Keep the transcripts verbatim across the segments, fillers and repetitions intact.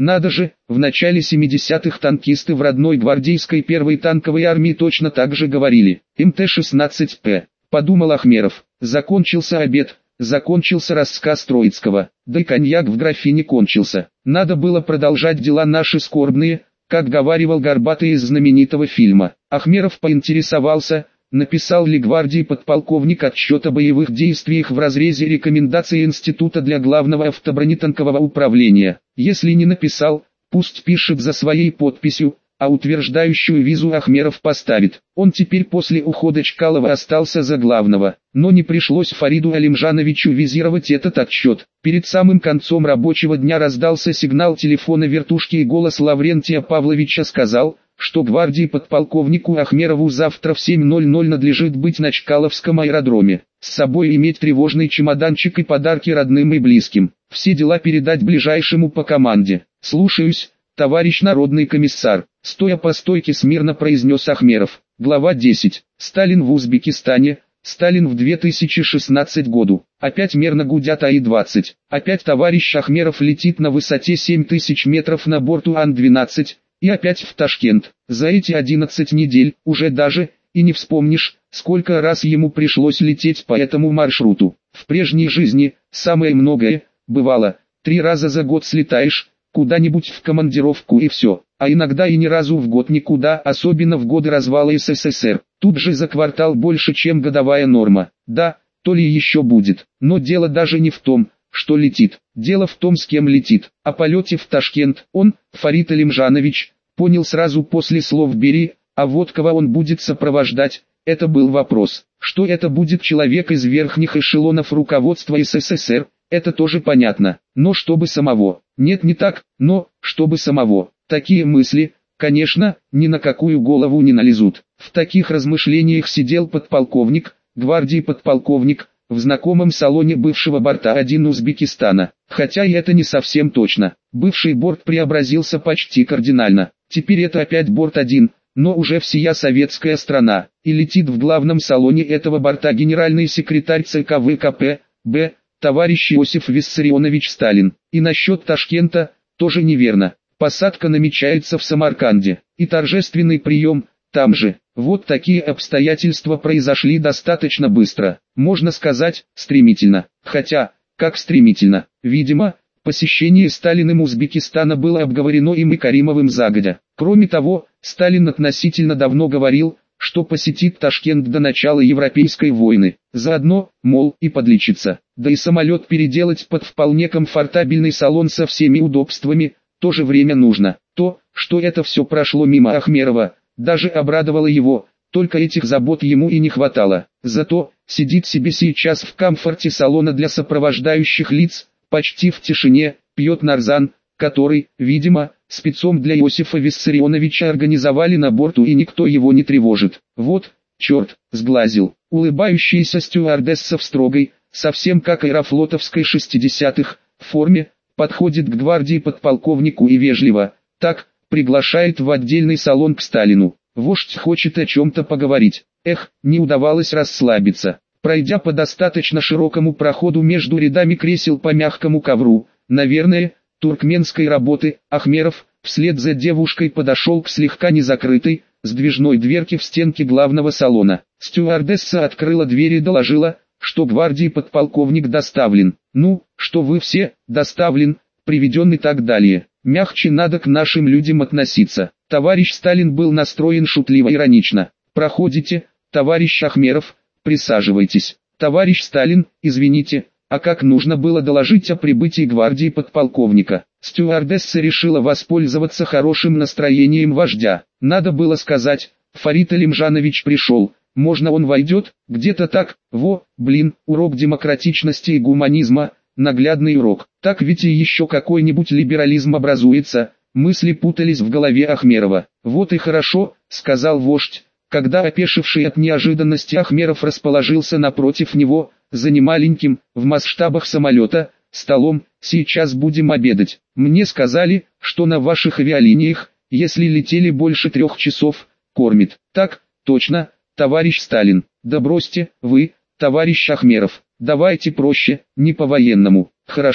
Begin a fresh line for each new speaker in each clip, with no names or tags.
Надо же, в начале семидесятых танкисты в родной гвардейской первой танковой армии точно так же говорили. эм тэ шестнадцать пэ. Подумал Ахмеров. Закончился обед, закончился рассказ Троицкого, да и коньяк в графине кончился. Надо было продолжать дела наши скорбные, как говаривал Горбатый из знаменитого фильма. Ахмеров поинтересовался, написал ли гвардии подполковник отчет о боевых действиях в разрезе рекомендаций Института для главного автобронетанкового управления. Если не написал, пусть пишет за своей подписью, а утверждающую визу Ахмеров поставит. Он теперь после ухода Чкалова остался за главного, но не пришлось Фариду Алимжановичу визировать этот отчет. Перед самым концом рабочего дня раздался сигнал телефона вертушки, и голос Лаврентия Павловича сказал, что гвардии подполковнику Ахмерову завтра в семь ноль ноль надлежит быть на Чкаловском аэродроме. С собой иметь тревожный чемоданчик и подарки родным и близким. Все дела передать ближайшему по команде. «Слушаюсь, товарищ народный комиссар», — стоя по стойке смирно произнес Ахмеров. Глава десять. Сталин в Узбекистане. Сталин в две тысячи шестнадцатом году. Опять мерно гудят А И двадцать. Опять товарищ Ахмеров летит на высоте семь тысяч метров на борту Ан двенадцать. И опять в Ташкент. За эти одиннадцать недель, уже даже, и не вспомнишь, сколько раз ему пришлось лететь по этому маршруту. В прежней жизни, самое многое, бывало, три раза за год слетаешь, куда-нибудь в командировку и все, а иногда и ни разу в год никуда, особенно в годы развала Эс Эс Эс Эр. Тут же за квартал больше, чем годовая норма. Да, то ли еще будет, но дело даже не в том, что летит. Дело в том, с кем летит. О полете в Ташкент он, Фарид Алимжанович, понял сразу после слов «бери», а вот кого он будет сопровождать, это был вопрос. Что это будет человек из верхних эшелонов руководства Эс Эс Эс Эр, это тоже понятно. Но чтобы самого, нет, не так, но, чтобы самого, такие мысли, конечно, ни на какую голову не налезут. В таких размышлениях сидел подполковник, гвардии подполковник, в знакомом салоне бывшего борта один Узбекистана. Хотя и это не совсем точно. Бывший борт преобразился почти кардинально. Теперь это опять борт один, но уже всея советская страна. И летит в главном салоне этого борта генеральный секретарь ЦК вэ ка пэ бэ, товарищ Иосиф Виссарионович Сталин. И насчет Ташкента, тоже неверно. Посадка намечается в Самарканде. И торжественный прием, там же. Вот такие обстоятельства произошли достаточно быстро, можно сказать, стремительно. Хотя, как стремительно, видимо, посещение Сталиным Узбекистана было обговорено им и Каримовым загодя. Кроме того, Сталин относительно давно говорил, что посетит Ташкент до начала Европейской войны. Заодно, мол, и подлечится. Да и самолет переделать под вполне комфортабельный салон со всеми удобствами, тоже время нужно. То, что это все прошло мимо Ахмерова, даже обрадовало его, только этих забот ему и не хватало. Зато, сидит себе сейчас в комфорте салона для сопровождающих лиц, почти в тишине, пьет нарзан, который, видимо, спецом для Иосифа Виссарионовича организовали на борту, и никто его не тревожит. Вот, черт, сглазил. Улыбающаяся стюардесса в строгой, совсем как аэрофлотовской шестидесятых, форме, подходит к гвардии подполковнику и вежливо, так, приглашает в отдельный салон к Сталину. Вождь хочет о чем-то поговорить. Эх, не удавалось расслабиться. Пройдя по достаточно широкому проходу между рядами кресел по мягкому ковру, наверное, туркменской работы, Ахмеров, вслед за девушкой подошел к слегка незакрытой, сдвижной дверке в стенке главного салона. Стюардесса открыла дверь и доложила, что гвардии подполковник доставлен. Ну, что вы все, доставлен, приведен и так далее. Мягче надо к нашим людям относиться. Товарищ Сталин был настроен шутливо-иронично. Проходите, товарищ Ахмеров, присаживайтесь. Товарищ Сталин, извините, а как нужно было доложить о прибытии гвардии подполковника? Стюардесса решила воспользоваться хорошим настроением вождя. Надо было сказать, Фарид Алимжанович пришел, можно он войдет, где-то так, во, блин, урок демократичности и гуманизма. Наглядный урок. Так ведь и еще какой-нибудь либерализм образуется. Мысли путались в голове Ахмерова. Вот и хорошо, сказал вождь, когда опешивший от неожиданности Ахмеров расположился напротив него, за немаленьким, в масштабах самолета, столом. Сейчас будем обедать. Мне сказали, что на ваших авиалиниях, если летели больше трех часов, кормит. Так, точно, товарищ Сталин. Да бросьте, вы, товарищ Ахмеров. Давайте проще, не по-военному. Хорошо,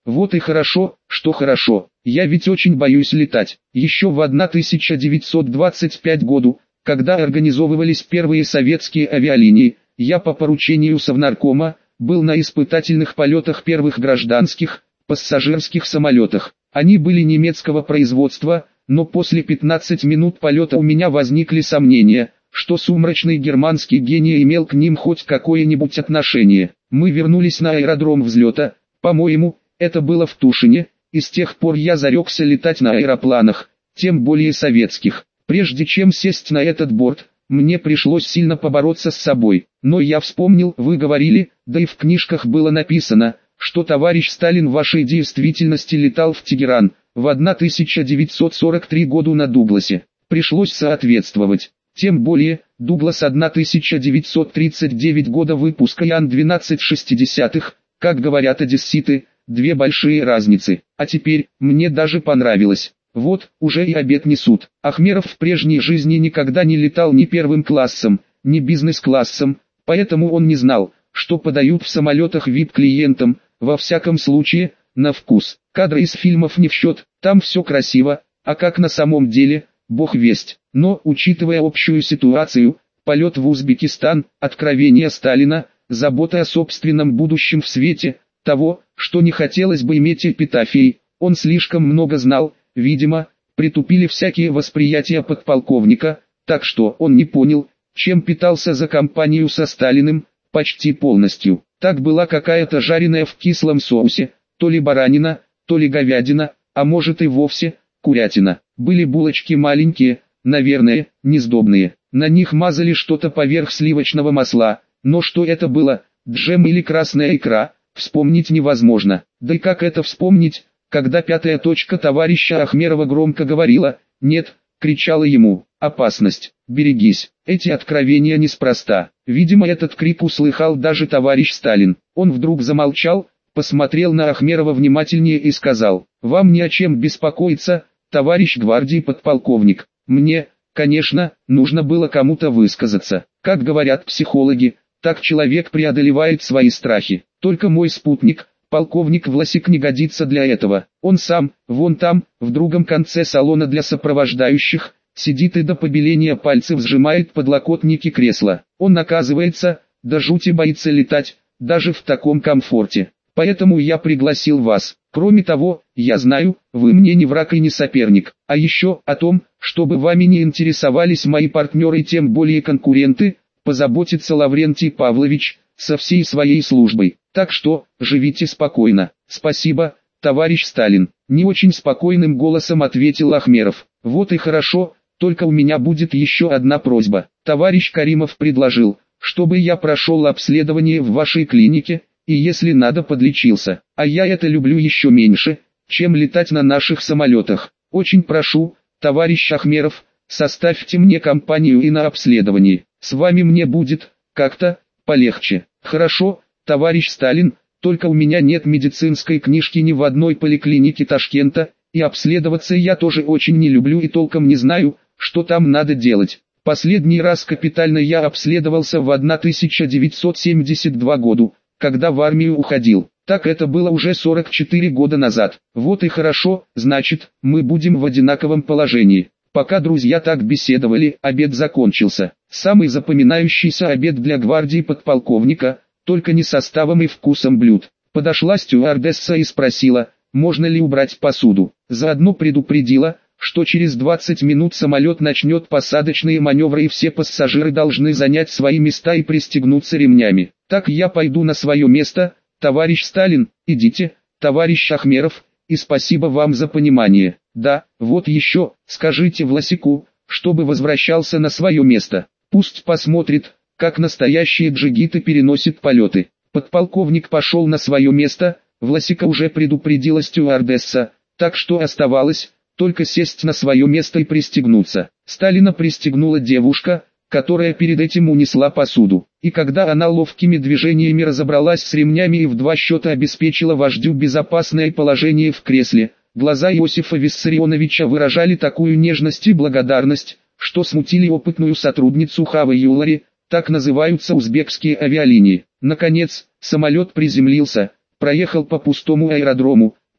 Вот и хорошо, что хорошо. Я ведь очень боюсь летать. Еще в тысяча девятьсот двадцать пятом году, когда организовывались первые советские авиалинии, я по поручению Совнаркома был на испытательных полетах первых гражданских, пассажирских самолетах. Они были немецкого производства, но после пятнадцати минут полета у меня возникли сомнения, что сумрачный германский гений имел к ним хоть какое-нибудь отношение. Мы вернулись на аэродром взлета, по-моему, это было в Тушине, и с тех пор я зарекся летать на аэропланах, тем более советских. Прежде чем сесть на этот борт, мне пришлось сильно побороться с собой. Но я вспомнил, вы говорили, да и в книжках было написано, что товарищ Сталин в вашей действительности летал в Тегеран, в тысяча девятьсот сорок третьем году на Дугласе. Пришлось соответствовать. Тем более, Дуглас тысяча девятьсот тридцать девятого года выпуска и Ан двенадцать шестидесятых, как говорят одесситы, две большие разницы. А теперь, мне даже понравилось. Вот, уже и обед несут. Ахмеров в прежней жизни никогда не летал ни первым классом, ни бизнес-классом, поэтому он не знал, что подают в самолетах ви ай пи-клиентам, во всяком случае, на вкус. Кадры из фильмов не в счет, там все красиво, а как на самом деле, бог весть. Но, учитывая общую ситуацию, полет в Узбекистан, откровение Сталина, забота о собственном будущем в свете того, что не хотелось бы иметь эпитафией, он слишком много знал, видимо, притупили всякие восприятия подполковника, так что он не понял, чем питался за компанию со Сталиным, почти полностью. Так была какая-то жареная в кислом соусе, то ли баранина, то ли говядина, а может и вовсе, курятина. Были булочки маленькие, наверное, несдобные. На них мазали что-то поверх сливочного масла, но что это было, джем или красная икра, вспомнить невозможно. Да и как это вспомнить, когда пятая точка товарища Ахмерова громко говорила «нет», кричала ему «опасность, берегись». Эти откровения неспроста. Видимо, этот крик услыхал даже товарищ Сталин. Он вдруг замолчал, посмотрел на Ахмерова внимательнее и сказал: «Вам не о чем беспокоиться, товарищ гвардии подполковник. Мне, конечно, нужно было кому-то высказаться. Как говорят психологи, так человек преодолевает свои страхи. Только мой спутник, полковник Власик, не годится для этого. Он сам, вон там, в другом конце салона для сопровождающих, сидит и до побеления пальцев сжимает подлокотники кресла. Он, оказывается, до жути боится летать, даже в таком комфорте. Поэтому я пригласил вас. Кроме того, я знаю, вы мне не враг и не соперник. А еще о том, чтобы вами не интересовались мои партнеры, тем более конкуренты, позаботится Лаврентий Павлович со всей своей службой. Так что, живите спокойно». «Спасибо, товарищ Сталин», — не очень спокойным голосом ответил Ахмеров. «Вот и хорошо, только у меня будет еще одна просьба. Товарищ Каримов предложил, чтобы я прошел обследование в вашей клинике, и если надо подлечился. А я это люблю еще меньше, чем летать на наших самолетах. Очень прошу, товарищ Ахмеров, составьте мне компанию и на обследовании. С вами мне будет, как-то, полегче». «Хорошо, товарищ Сталин, только у меня нет медицинской книжки ни в одной поликлинике Ташкента, и обследоваться я тоже очень не люблю и толком не знаю, что там надо делать. Последний раз капитально я обследовался в тысяча девятьсот семьдесят втором году, когда в армию уходил. Так это было уже сорок четыре года назад. Вот и хорошо, значит, мы будем в одинаковом положении». Пока друзья так беседовали, обед закончился. Самый запоминающийся обед для гвардии подполковника, только не составом и вкусом блюд. Подошла стюардесса и спросила, можно ли убрать посуду. Заодно предупредила, что через двадцать минут самолет начнет посадочные маневры и все пассажиры должны занять свои места и пристегнуться ремнями. «Так я пойду на свое место, товарищ Сталин, идите, товарищ Ахмеров, и спасибо вам за понимание. Да, вот еще, скажите Власику, чтобы возвращался на свое место. Пусть посмотрит, как настоящие джигиты переносят полеты». Подполковник пошел на свое место, Власика уже предупредила стюардесса, так что оставалось только сесть на свое место и пристегнуться. Сталина пристегнула девушка, которая перед этим унесла посуду. И когда она ловкими движениями разобралась с ремнями и в два счета обеспечила вождю безопасное положение в кресле, глаза Иосифа Виссарионовича выражали такую нежность и благодарность, что смутили опытную сотрудницу Хава Юлари, так называются узбекские авиалинии. Наконец, самолет приземлился, проехал по пустому аэродрому,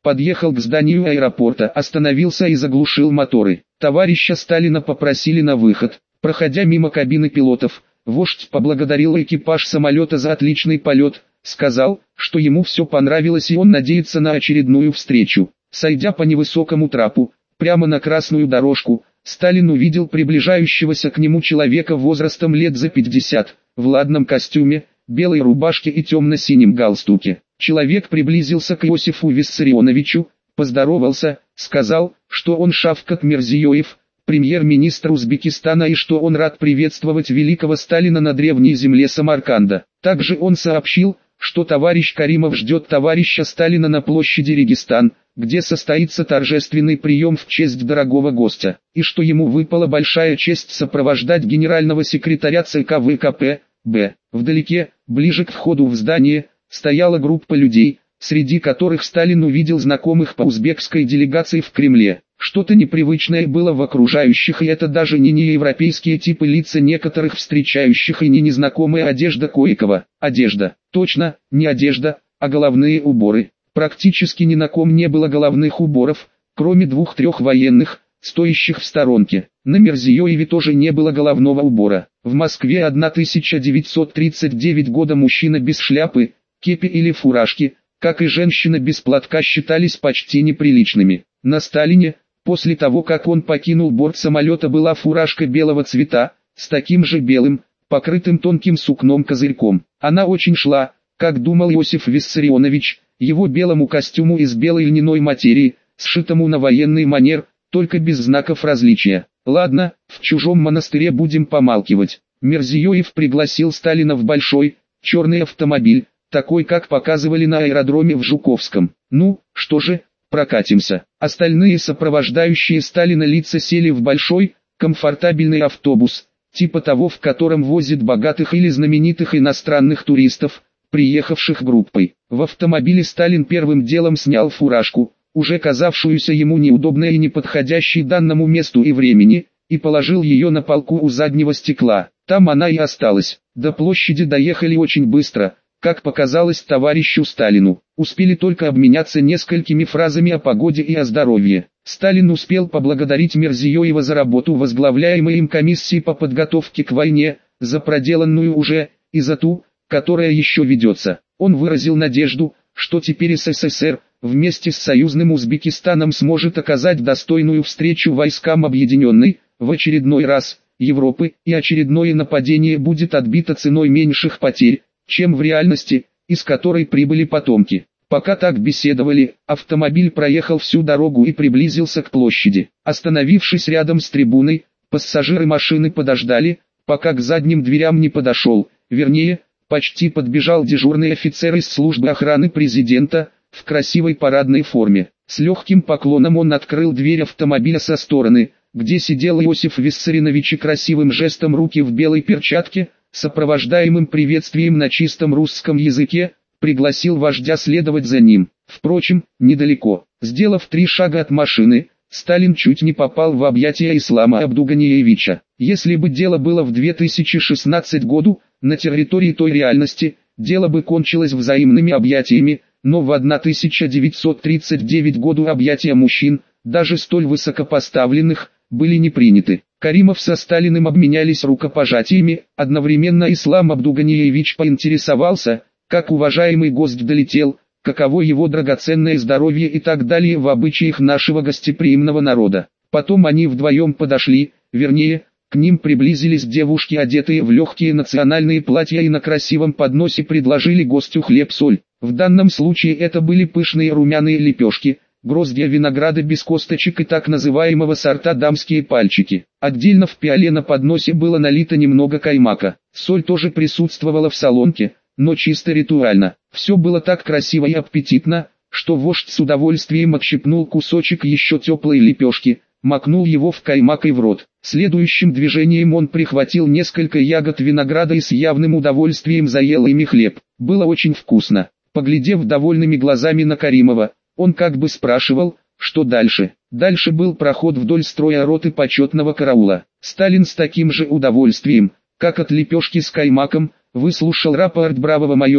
подъехал к зданию аэропорта, остановился и заглушил моторы. Товарища Сталина попросили на выход. Проходя мимо кабины пилотов, вождь поблагодарил экипаж самолета за отличный полет, сказал, что ему все понравилось и он надеется на очередную встречу. Сойдя по невысокому трапу, прямо на красную дорожку, Сталин увидел приближающегося к нему человека возрастом лет за пятьдесят, в ладном костюме, белой рубашке и темно-синем галстуке. Человек приблизился к Иосифу Виссарионовичу, поздоровался, сказал, что он Шавкат Мирзиёев, премьер-министр Узбекистана, и что он рад приветствовать великого Сталина на древней земле Самарканда. Также он сообщил, что товарищ Каримов ждет товарища Сталина на площади Регистан, где состоится торжественный прием в честь дорогого гостя, и что ему выпала большая честь сопровождать генерального секретаря ЦК ВКП Б. Вдалеке, ближе к входу в здание, стояла группа людей, среди которых Сталин увидел знакомых по узбекской делегации в Кремле. Что-то непривычное было в окружающих, и это даже не неевропейские типы лица некоторых встречающих и не незнакомая одежда Коикова. Одежда, точно, не одежда, а головные уборы. Практически ни на ком не было головных уборов, кроме двух-трех военных, стоящих в сторонке. На Мирзиёеве тоже не было головного убора. В Москве тысяча девятьсот тридцать девятого года мужчина без шляпы, кепи или фуражки, как и женщина без платка, считались почти неприличными. На Сталине, после того как он покинул борт самолета, была фуражка белого цвета, с таким же белым, покрытым тонким сукном козырьком. Она очень шла, как думал Иосиф Виссарионович, его белому костюму из белой льняной материи, сшитому на военный манер, только без знаков различия. Ладно, в чужом монастыре будем помалкивать. Мирзиёев пригласил Сталина в большой, черный автомобиль, такой как показывали на аэродроме в Жуковском. Ну, что же, прокатимся. Остальные сопровождающие Сталина лица сели в большой, комфортабельный автобус, типа того, в котором возят богатых или знаменитых иностранных туристов, приехавших группой. В автомобиле Сталин первым делом снял фуражку, уже казавшуюся ему неудобной и неподходящей данному месту и времени, и положил ее на полку у заднего стекла. Там она и осталась. До площади доехали очень быстро, как показалось товарищу Сталину. Успели только обменяться несколькими фразами о погоде и о здоровье. Сталин успел поблагодарить Мирзиёева за работу возглавляемой им комиссии по подготовке к войне, за проделанную уже, и за ту, которая еще ведется. Он выразил надежду, что теперь СССР, вместе с союзным Узбекистаном, сможет оказать достойную встречу войскам объединенной, в очередной раз, Европы, и очередное нападение будет отбито ценой меньших потерь, чем в реальности, из которой прибыли потомки. Пока так беседовали, автомобиль проехал всю дорогу и приблизился к площади. Остановившись рядом с трибуной, пассажиры машины подождали, пока к задним дверям не подошел, вернее, почти подбежал дежурный офицер из службы охраны президента, в красивой парадной форме. С легким поклоном он открыл дверь автомобиля со стороны, где сидел Иосиф Виссарионович, и красивым жестом руки в белой перчатке, сопровождаемым приветствием на чистом русском языке, пригласил вождя следовать за ним. Впрочем, недалеко. Сделав три шага от машины, Сталин чуть не попал в объятия Ислама Абдуганиевича. Если бы дело было в две тысячи шестнадцатом году, на территории той реальности, дело бы кончилось взаимными объятиями, но в тысяча девятьсот тридцать девятом году объятия мужчин, даже столь высокопоставленных, были не приняты. Каримов со Сталиным обменялись рукопожатиями, одновременно Ислам Абдуганиевич поинтересовался, как уважаемый гость долетел, каково его драгоценное здоровье и так далее в обычаях нашего гостеприимного народа. Потом они вдвоем подошли, вернее, к ним приблизились девушки, одетые в легкие национальные платья, и на красивом подносе предложили гостю хлеб-соль. В данном случае это были пышные румяные лепешки, гроздья винограда без косточек и так называемого сорта дамские пальчики. Отдельно в пиале на подносе было налито немного каймака. Соль тоже присутствовала в солонке, но чисто ритуально. Все было так красиво и аппетитно, что вождь с удовольствием отщипнул кусочек еще теплой лепешки, макнул его в каймак и в рот. Следующим движением он прихватил несколько ягод винограда и с явным удовольствием заел ими хлеб. Было очень вкусно. Поглядев довольными глазами на Каримова, он как бы спрашивал, что дальше. Дальше был проход вдоль строя роты почетного караула. Сталин с таким же удовольствием, как от лепешки с каймаком, выслушал рапорт бравого майора,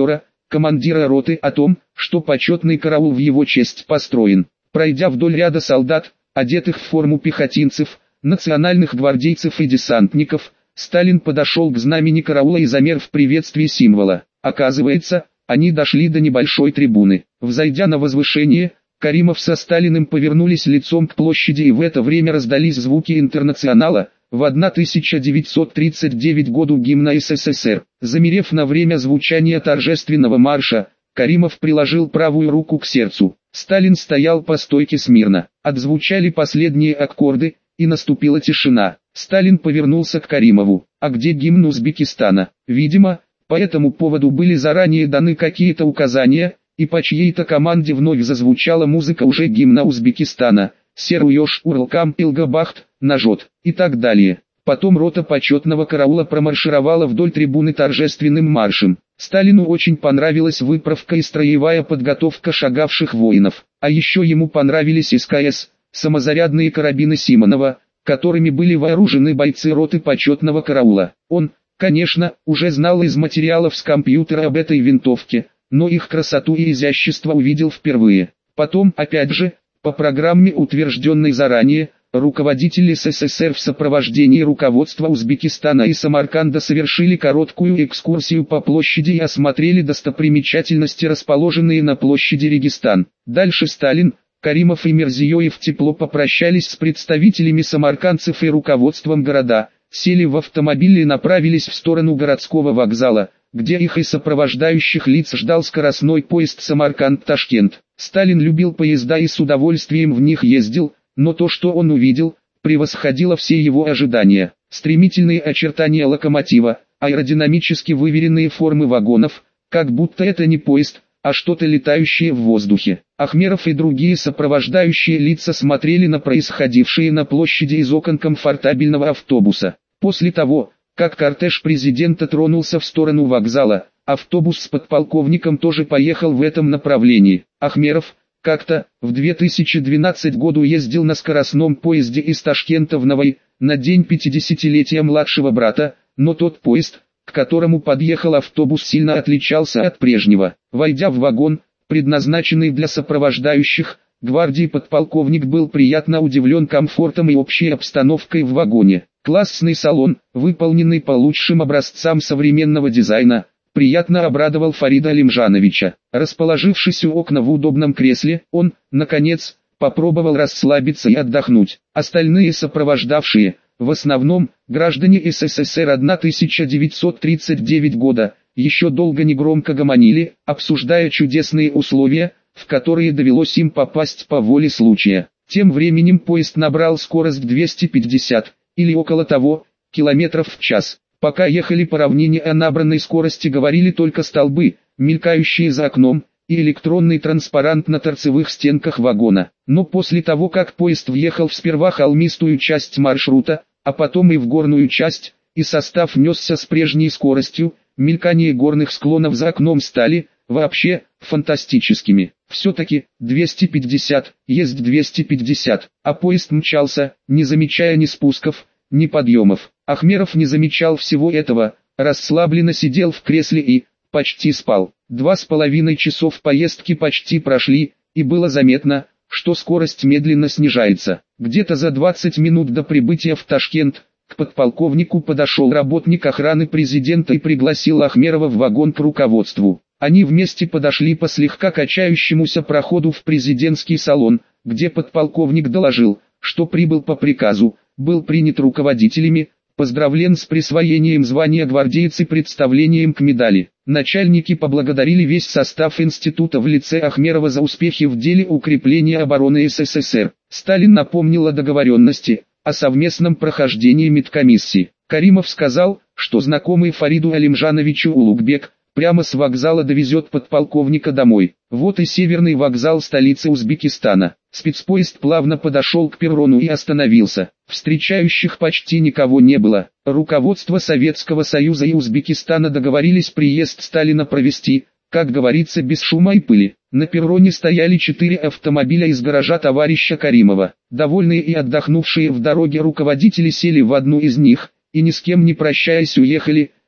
командира роты, о том, что почетный караул в его честь построен. Пройдя вдоль ряда солдат, одетых в форму пехотинцев, национальных гвардейцев и десантников, Сталин подошел к знамени караула и замер в приветствии символа. Оказывается, они дошли до небольшой трибуны. Взойдя на возвышение, Каримов со Сталиным повернулись лицом к площади, и в это время раздались звуки интернационала. В тысяча девятьсот тридцать девятом году гимна СССР. Замерев на время звучания торжественного марша, Каримов приложил правую руку к сердцу. Сталин стоял по стойке смирно. Отзвучали последние аккорды, и наступила тишина. Сталин повернулся к Каримову. «А где гимн Узбекистана?» Видимо, по этому поводу были заранее даны какие-то указания, и по чьей-то команде вновь зазвучала музыка уже гимна Узбекистана. Серуёш, Урлкам, Илгабахт, Нажот и так далее. Потом рота почетного караула промаршировала вдоль трибуны торжественным маршем. Сталину очень понравилась выправка и строевая подготовка шагавших воинов. А еще ему понравились СКС, самозарядные карабины Симонова, которыми были вооружены бойцы роты почетного караула. Он, конечно, уже знал из материалов с компьютера об этой винтовке, но их красоту и изящество увидел впервые. Потом, опять же, по программе, утвержденной заранее, руководители СССР в сопровождении руководства Узбекистана и Самарканда совершили короткую экскурсию по площади и осмотрели достопримечательности, расположенные на площади Регистан. Дальше Сталин, Каримов и Мирзиёев тепло попрощались с представителями самаркандцев и руководством города, сели в автомобиль и направились в сторону городского вокзала, где их и сопровождающих лиц ждал скоростной поезд Самарканд-Ташкент. Сталин любил поезда и с удовольствием в них ездил, но то, что он увидел, превосходило все его ожидания. Стремительные очертания локомотива, аэродинамически выверенные формы вагонов, как будто это не поезд, а что-то летающее в воздухе. Ахмеров и другие сопровождающие лица смотрели на происходившее на площади из окон комфортабельного автобуса. После того, как кортеж президента тронулся в сторону вокзала, автобус с подполковником тоже поехал в этом направлении. Ахмеров, как-то, в две тысячи двенадцатом году ездил на скоростном поезде из Ташкента в Навай, на день пятидесятилетия младшего брата, но тот поезд, к которому подъехал автобус, сильно отличался от прежнего. Войдя в вагон, предназначенный для сопровождающих, гвардии подполковник был приятно удивлен комфортом и общей обстановкой в вагоне. Классный салон, выполненный по лучшим образцам современного дизайна, приятно обрадовал Фарида Алимжановича. Расположившись у окна в удобном кресле, он, наконец, попробовал расслабиться и отдохнуть. Остальные сопровождавшие, в основном, граждане СССР тысяча девятьсот тридцать девятого года, еще долго негромко гомонили, обсуждая чудесные условия, в которые довелось им попасть по воле случая. Тем временем поезд набрал скорость двести пятьдесят, или около того, километров в час. Пока ехали по равнине, о набранной скорости говорили только столбы, мелькающие за окном, и электронный транспарант на торцевых стенках вагона. Но после того, как поезд въехал в сперва холмистую часть маршрута, а потом и в горную часть, и состав несся с прежней скоростью, мелькание горных склонов за окном стали, вообще, фантастическими. Все-таки, двести пятьдесят, есть двести пятьдесят, а поезд мчался, не замечая ни спусков, ни подъемов. Ахмеров не замечал всего этого, расслабленно сидел в кресле и, почти спал. Два с половиной часов поездки почти прошли, и было заметно, что скорость медленно снижается. Где-то за двадцать минут до прибытия в Ташкент, к подполковнику подошел работник охраны президента и пригласил Ахмерова в вагон к руководству. Они вместе подошли по слегка качающемуся проходу в президентский салон, где подполковник доложил, что прибыл по приказу, был принят руководителями, поздравлен с присвоением звания гвардейца и представлением к медали. Начальники поблагодарили весь состав института в лице Ахмерова за успехи в деле укрепления обороны СССР. Сталин напомнил о договоренности, о совместном прохождении медкомиссии. Каримов сказал, что знакомый Фариду Алимжановичу Улугбек прямо с вокзала довезет подполковника домой. Вот и северный вокзал столицы Узбекистана. Спецпоезд плавно подошел к перрону и остановился. Встречающих почти никого не было. Руководство Советского Союза и Узбекистана договорились приезд Сталина провести, как говорится, без шума и пыли. На перроне стояли четыре автомобиля из гаража товарища Каримова. Довольные и отдохнувшие в дороге руководители сели в одну из них, и ни с кем не прощаясь уехали,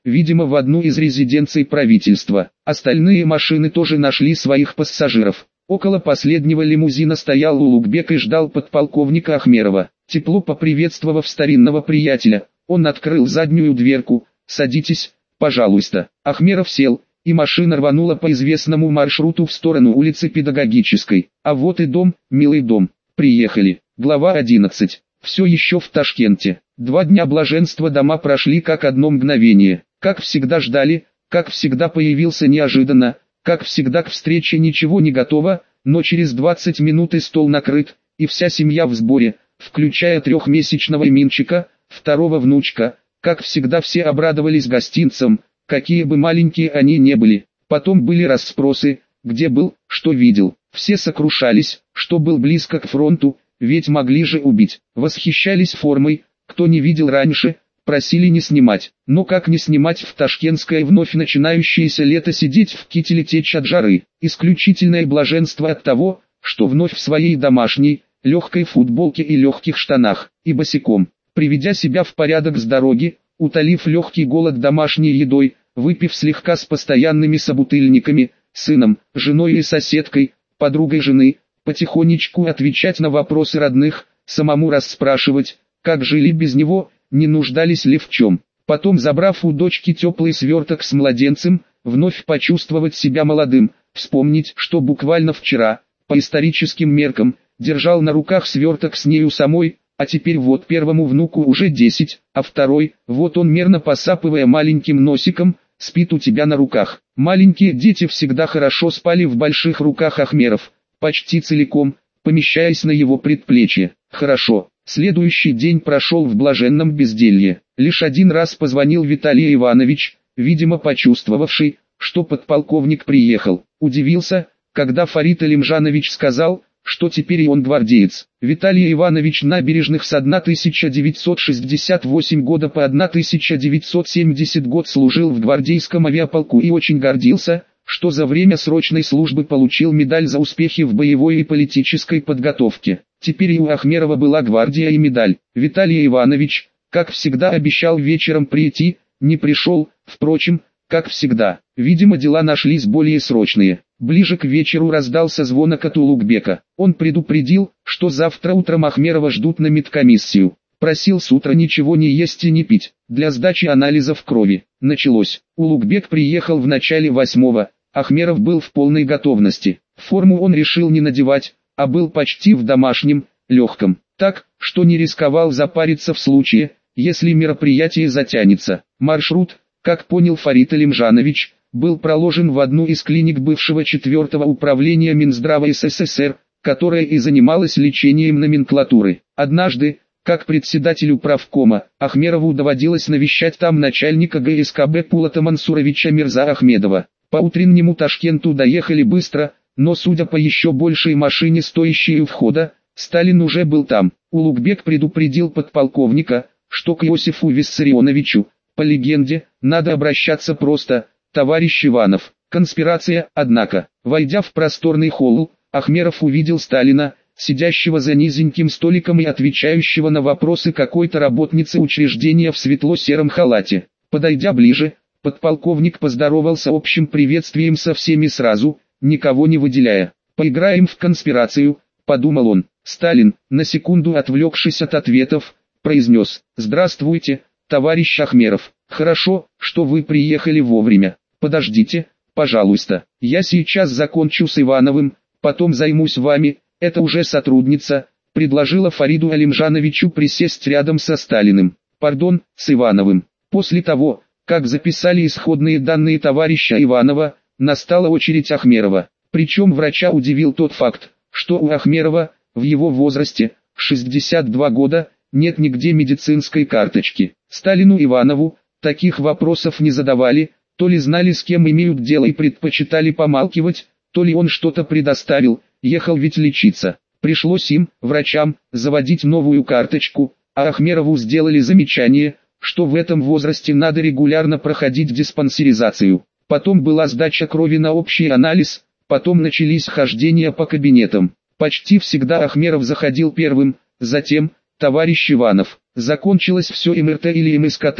видимо в одну из резиденций правительства. Остальные машины тоже нашли своих пассажиров. Около последнего лимузина стоял Улугбек и ждал подполковника Ахмерова. Тепло поприветствовав старинного приятеля, он открыл заднюю дверку. «Садитесь, пожалуйста». Ахмеров сел, и машина рванула по известному маршруту в сторону улицы Педагогической. А вот и дом, милый дом. Приехали. Глава одиннадцать. Все еще в Ташкенте. Два дня блаженства дома прошли как одно мгновение. Как всегда ждали, как всегда появился неожиданно, как всегда к встрече ничего не готово, но через двадцать минут и стол накрыт, и вся семья в сборе, включая трехмесячного Минчика, второго внучка. Как всегда все обрадовались гостинцам, какие бы маленькие они не были. Потом были расспросы, где был, что видел. Все сокрушались, что был близко к фронту, ведь могли же убить. Восхищались формой, кто не видел раньше, просили не снимать. Но как не снимать в ташкентское вновь начинающееся лето сидеть в кителе течь от жары. Исключительное блаженство от того, что вновь в своей домашней, легкой футболке и легких штанах, и босиком. Приведя себя в порядок с дороги, утолив легкий голод домашней едой, выпив слегка с постоянными собутыльниками, сыном, женой и соседкой, подругой жены, потихонечку отвечать на вопросы родных, самому расспрашивать, как жили без него, не нуждались ли в чем. Потом, забрав у дочки теплый сверток с младенцем, вновь почувствовать себя молодым, вспомнить, что буквально вчера, по историческим меркам, держал на руках сверток с нею самой, а теперь вот первому внуку уже десять, а второй, вот он мерно посапывая маленьким носиком, спит у тебя на руках. Маленькие дети всегда хорошо спали в больших руках Ахмеров, почти целиком, помещаясь на его предплечье. Хорошо. Следующий день прошел в блаженном безделье. Лишь один раз позвонил Виталий Иванович, видимо почувствовавший, что подполковник приехал. Удивился, когда Фарид Алимжанович сказал, что теперь и он гвардеец. Виталий Иванович Набережных с тысяча девятьсот шестьдесят восьмого года по тысяча девятьсот семидесятый год служил в гвардейском авиаполку и очень гордился, что за время срочной службы получил медаль за успехи в боевой и политической подготовке. Теперь и у Ахмерова была гвардия и медаль. Виталий Иванович, как всегда, обещал вечером прийти, не пришел, впрочем, как всегда. Видимо, дела нашлись более срочные. Ближе к вечеру раздался звонок от Улугбека. Он предупредил, что завтра утром Ахмерова ждут на медкомиссию. Просил с утра ничего не есть и не пить, для сдачи анализов крови. Началось. Улугбек приехал в начале восьмого, Ахмеров был в полной готовности. Форму он решил не надевать, а был почти в домашнем, легком. Так, что не рисковал запариться в случае, если мероприятие затянется. Маршрут, как понял Фарид Алимжанович, был проложен в одну из клиник бывшего четвертого управления Минздрава СССР, которая и занималась лечением номенклатуры. Однажды, как председателю правкома, Ахмерову доводилось навещать там начальника ГСКБ Пулата Мансуровича Мирза Ахмедова. По утреннему Ташкенту доехали быстро, но судя по еще большей машине, стоящей у входа, Сталин уже был там. Улугбек предупредил подполковника, что к Иосифу Виссарионовичу, по легенде, надо обращаться просто «товарищ Иванов». Конспирация, однако. Войдя в просторный холл, Ахмеров увидел Сталина, сидящего за низеньким столиком и отвечающего на вопросы какой-то работницы учреждения в светло-сером халате. Подойдя ближе, подполковник поздоровался общим приветствием со всеми сразу, никого не выделяя. «Поиграем в конспирацию», — подумал он. Сталин, на секунду отвлекшись от ответов, произнес: «Здравствуйте, товарищ Ахмеров. Хорошо, что вы приехали вовремя. Подождите, пожалуйста. Я сейчас закончу с Ивановым, потом займусь вами». Это уже сотрудница предложила Фариду Алимжановичу присесть рядом со Сталиным. Пардон, с Ивановым. После того, как записали исходные данные товарища Иванова, настала очередь Ахмерова. Причем врача удивил тот факт, что у Ахмерова, в его возрасте, шестьдесят два года, нет нигде медицинской карточки. Сталину Иванову таких вопросов не задавали, то ли знали, с кем имеют дело и предпочитали помалкивать, то ли он что-то предоставил, ехал ведь лечиться. Пришлось им, врачам, заводить новую карточку, а Ахмерову сделали замечание, что в этом возрасте надо регулярно проходить диспансеризацию. Потом была сдача крови на общий анализ, потом начались хождения по кабинетам. Почти всегда Ахмеров заходил первым, затем, товарищ Иванов. Закончилось все МРТ или МСКТ,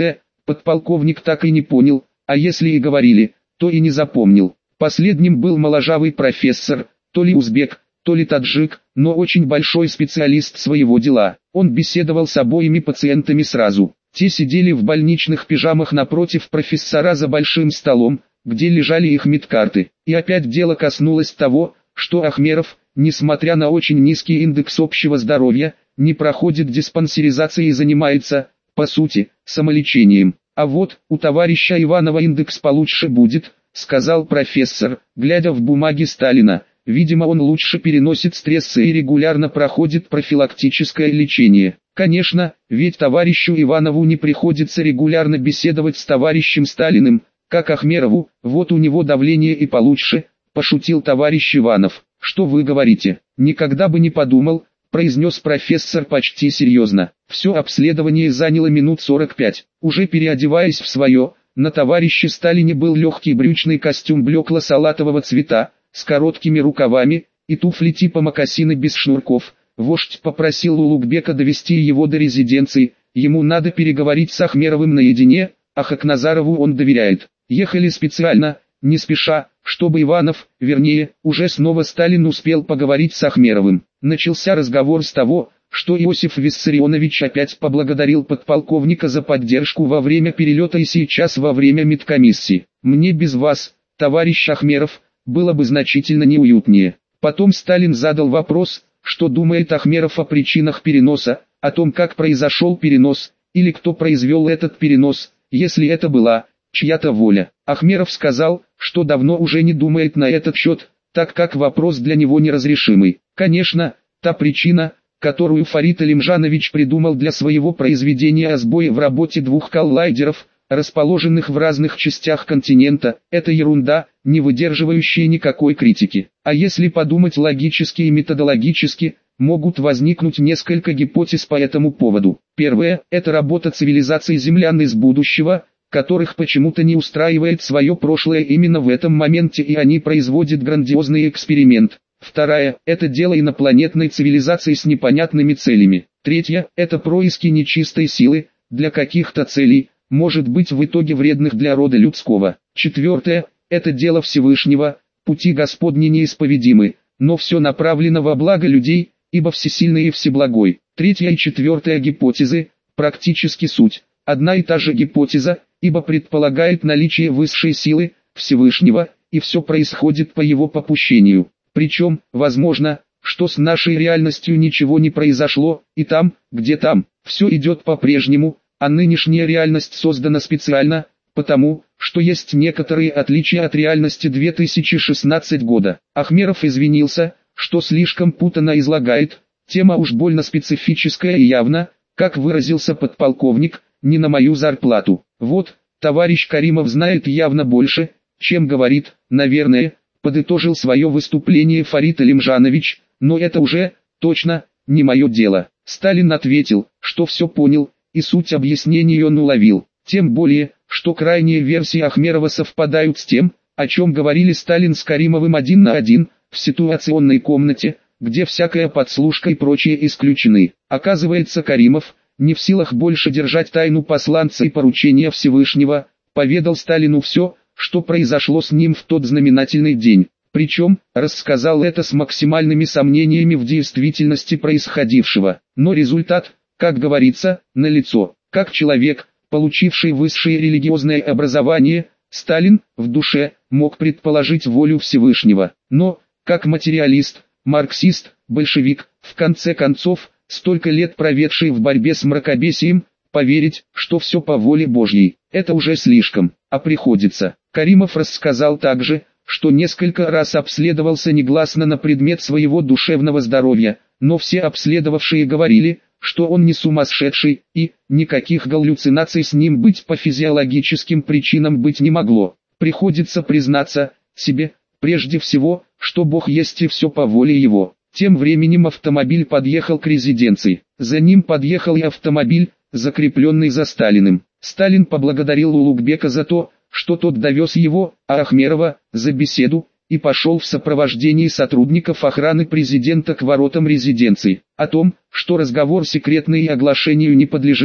Подполковник так и не понял, а если и говорили, то и не запомнил. Последним был моложавый профессор, то ли узбек, то ли таджик, но очень большой специалист своего дела. Он беседовал с обоими пациентами сразу. Те сидели в больничных пижамах напротив профессора за большим столом, где лежали их медкарты. И опять дело коснулось того, что Ахмеров, несмотря на очень низкий индекс общего здоровья, не проходит диспансеризации и занимается, по сути, самолечением. А вот, у товарища Иванова индекс получше будет, сказал профессор, глядя в бумаги Сталина. Видимо, он лучше переносит стрессы и регулярно проходит профилактическое лечение. Конечно, ведь товарищу Иванову не приходится регулярно беседовать с товарищем Сталиным, как Ахмерову, вот у него давление и получше, пошутил товарищ Иванов. Что вы говорите? Никогда бы не подумал, произнес профессор почти серьезно. Все обследование заняло минут сорок пять. Уже переодеваясь в свое, на товарище Сталине был легкий брючный костюм блекло-салатового цвета, с короткими рукавами, и туфли типа мокасины без шнурков. Вождь попросил Улугбека довести его до резиденции, ему надо переговорить с Ахмеровым наедине, а Хакназарову он доверяет. Ехали специально, не спеша, чтобы Иванов, вернее, уже снова Сталин успел поговорить с Ахмеровым. Начался разговор с того, что Иосиф Виссарионович опять поблагодарил подполковника за поддержку во время перелета и сейчас во время медкомиссии. «Мне без вас, товарищ Ахмеров, было бы значительно неуютнее». Потом Сталин задал вопрос, что думает Ахмеров о причинах переноса, о том, как произошел перенос, или кто произвел этот перенос, если это была чья-то воля. Ахмеров сказал, что давно уже не думает на этот счет, так как вопрос для него неразрешимый. Конечно, та причина, которую Фарид Алимжанович придумал для своего произведения о сбое в работе двух коллайдеров, расположенных в разных частях континента, это ерунда, не выдерживающая никакой критики. А если подумать логически и методологически, могут возникнуть несколько гипотез по этому поводу. Первое – это работа цивилизаций землян из будущего, которых почему-то не устраивает свое прошлое именно в этом моменте, и они производят грандиозный эксперимент. Вторая – это дело инопланетной цивилизации с непонятными целями. Третья – это происки нечистой силы, для каких-то целей, может быть в итоге вредных для рода людского. Четвертое – это дело Всевышнего, пути Господни неисповедимы, но все направлено во благо людей, ибо всесильный и всеблагой. Третья и четвертая гипотезы – практически суть. Одна и та же гипотеза, ибо предполагает наличие высшей силы, Всевышнего, и все происходит по его попущению. Причем, возможно, что с нашей реальностью ничего не произошло, и там, где там, все идет по-прежнему, а нынешняя реальность создана специально, потому, что есть некоторые отличия от реальности две тысячи шестнадцатого года. Ахмеров извинился, что слишком путано излагает, тема уж больно специфическая и явно, как выразился подполковник, не на мою зарплату. Вот, товарищ Каримов знает явно больше, чем говорит, наверное, подытожил свое выступление Фарид Алимжанович, но это уже, точно, не мое дело. Сталин ответил, что все понял, и суть объяснений он уловил. Тем более, что крайние версии Ахмерова совпадают с тем, о чем говорили Сталин с Каримовым один на один, в ситуационной комнате, где всякая подслушка и прочее исключены. Оказывается, Каримов, не в силах больше держать тайну посланца и поручения Всевышнего, поведал Сталину все, что произошло с ним в тот знаменательный день. Причем, рассказал это с максимальными сомнениями в действительности происходившего. Но результат, как говорится, налицо. Как человек, получивший высшее религиозное образование, Сталин, в душе, мог предположить волю Всевышнего. Но, как материалист, марксист, большевик, в конце концов, столько лет проведший в борьбе с мракобесием, поверить, что все по воле Божьей, это уже слишком, а приходится. Каримов рассказал также, что несколько раз обследовался негласно на предмет своего душевного здоровья, но все обследовавшие говорили, что он не сумасшедший, и никаких галлюцинаций с ним быть по физиологическим причинам быть не могло. Приходится признаться себе, прежде всего, что Бог есть и все по воле Его. Тем временем автомобиль подъехал к резиденции. За ним подъехал и автомобиль, закрепленный за Сталиным. Сталин поблагодарил Улугбека за то, что тот довез его, а Ахмерова, за беседу, и пошел в сопровождении сотрудников охраны президента к воротам резиденции. О том, что разговор секретный и оглашению не подлежит,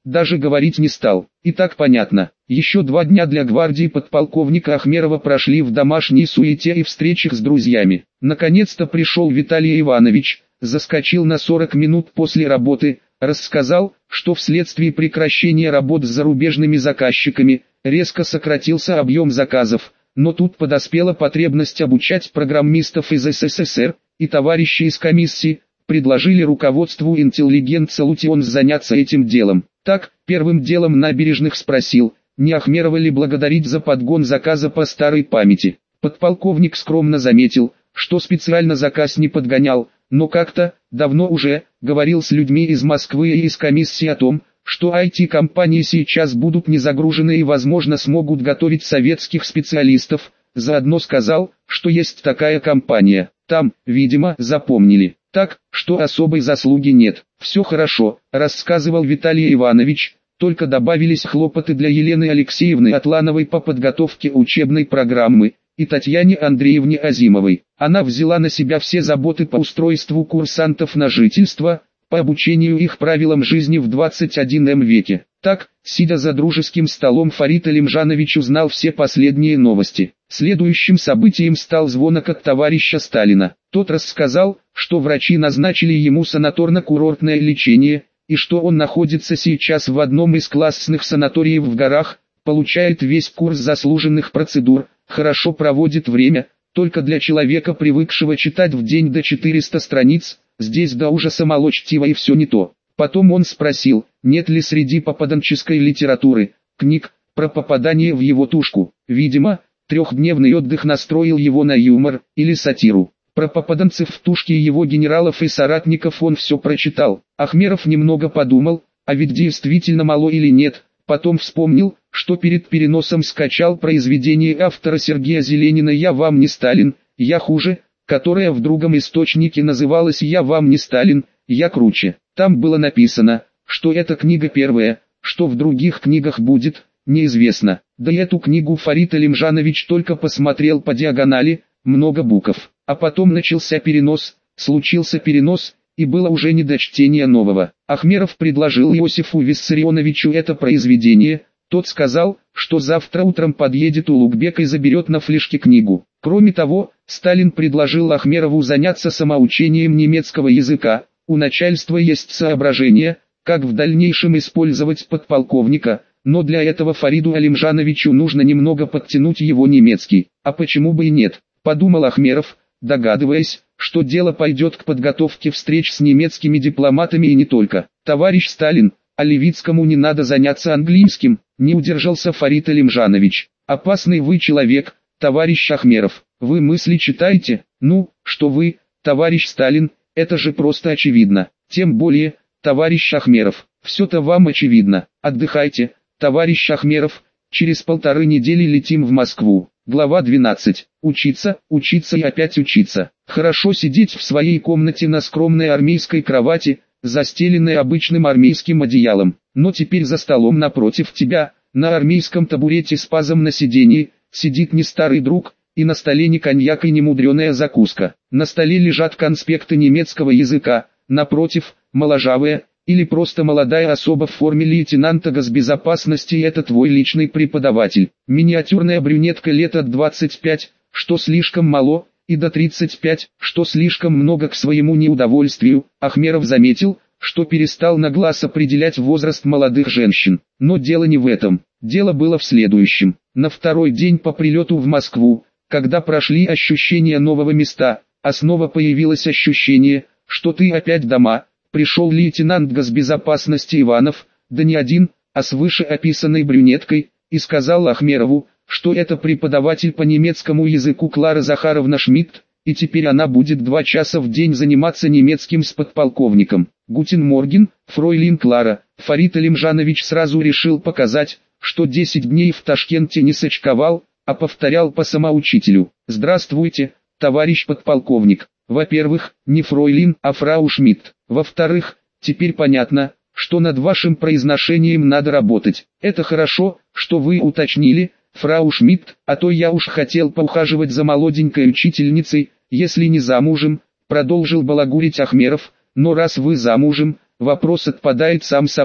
даже говорить не стал. И так понятно. Еще два дня для гвардии подполковника Ахмерова прошли в домашней суете и встречах с друзьями. Наконец-то пришел Виталий Иванович, заскочил на сорок минут после работы, рассказал, что вследствие прекращения работ с зарубежными заказчиками, резко сократился объем заказов, но тут подоспела потребность обучать программистов из СССР, и товарищи из комиссии предложили руководству Intelligent Solutions заняться этим делом. Так, первым делом Набережных спросил, не Ахмерова ли благодарить за подгон заказа по старой памяти. Подполковник скромно заметил, что специально заказ не подгонял, но как-то, давно уже, говорил с людьми из Москвы и из комиссии о том, что ай ти-компании сейчас будут не загружены и возможно смогут готовить советских специалистов, заодно сказал, что есть такая компания, там, видимо, запомнили, так, что особой заслуги нет. Все хорошо, рассказывал Виталий Иванович, только добавились хлопоты для Елены Алексеевны Атлановой по подготовке учебной программы, и Татьяне Андреевне Азимовой. Она взяла на себя все заботы по устройству курсантов на жительство, по обучению их правилам жизни в двадцать первом веке. Так, сидя за дружеским столом, Фарид Алимжанович узнал все последние новости. Следующим событием стал звонок от товарища Сталина. Тот рассказал, что врачи назначили ему санаторно-курортное лечение, и что он находится сейчас в одном из классных санаториев в горах, получает весь курс заслуженных процедур, хорошо проводит время, только для человека, привыкшего читать в день до четырёхсот страниц, здесь до ужаса малочтиво и все не то. Потом он спросил, нет ли среди попаданческой литературы, книг, про попадание в его тушку. Видимо, трехдневный отдых настроил его на юмор, или сатиру. Про попаданцев в тушке его генералов и соратников он все прочитал. Ахмеров немного подумал, а ведь действительно мало или нет, потом вспомнил, что перед переносом скачал произведение автора Сергея Зеленина «Я вам не Сталин, я хуже», которое в другом источнике называлось «Я вам не Сталин, я круче». Там было написано, что эта книга первая, что в других книгах будет, неизвестно. Да и эту книгу Фарид Алимжанович только посмотрел по диагонали, много букв. А потом начался перенос, случился перенос, и было уже не до чтения нового. Ахмеров предложил Иосифу Виссарионовичу это произведение, тот сказал, что завтра утром подъедет Улугбек и заберет на флешке книгу. Кроме того, Сталин предложил Ахмерову заняться самоучением немецкого языка, у начальства есть соображения, как в дальнейшем использовать подполковника, но для этого Фариду Алимжановичу нужно немного подтянуть его немецкий, а почему бы и нет, подумал Ахмеров, догадываясь, что дело пойдет к подготовке встреч с немецкими дипломатами и не только. Товарищ Сталин, а Левицкому не надо заняться английским, не удержался Фарид Алимжанович. Опасный вы человек, товарищ Ахмеров, вы мысли читаете? Ну, что вы, товарищ Сталин, это же просто очевидно. Тем более, товарищ Ахмеров, все-то вам очевидно. Отдыхайте, товарищ Ахмеров, через полторы недели летим в Москву. Глава двенадцать. Учиться, учиться и опять учиться. Хорошо сидеть в своей комнате на скромной армейской кровати, застеленной обычным армейским одеялом. Но теперь за столом напротив тебя, на армейском табурете с пазом на сиденье, сидит не старый друг, и на столе не коньяк и не мудреная закуска. На столе лежат конспекты немецкого языка, напротив, моложавая, или просто молодая особа в форме лейтенанта госбезопасности, и это твой личный преподаватель. Миниатюрная брюнетка лет от двадцати пяти, что слишком мало, и до тридцати пяти, что слишком много к своему неудовольствию. Ахмеров заметил, что перестал на глаз определять возраст молодых женщин. Но дело не в этом. Дело было в следующем. На второй день по прилету в Москву, когда прошли ощущения нового места, а снова появилось ощущение, что ты опять дома, пришел лейтенант госбезопасности Иванов, да не один, а с вышеописанной брюнеткой, и сказал Ахмерову, что это преподаватель по немецкому языку Клара Захаровна Шмидт, и теперь она будет два часа в день заниматься немецким с подполковником. Гутен Морген, фройлин Клара. Фарид Алимжанович сразу решил показать, что десять дней в Ташкенте не сочковал, а повторял по самоучителю. Здравствуйте, товарищ подполковник. Во-первых, не фройлин, а фрау Шмидт. Во-вторых, теперь понятно, что над вашим произношением надо работать. Это хорошо, что вы уточнили, фрау Шмидт, а то я уж хотел поухаживать за молоденькой учительницей, если не замужем, продолжил балагурить Ахмеров, но раз вы замужем, вопрос отпадает сам собой.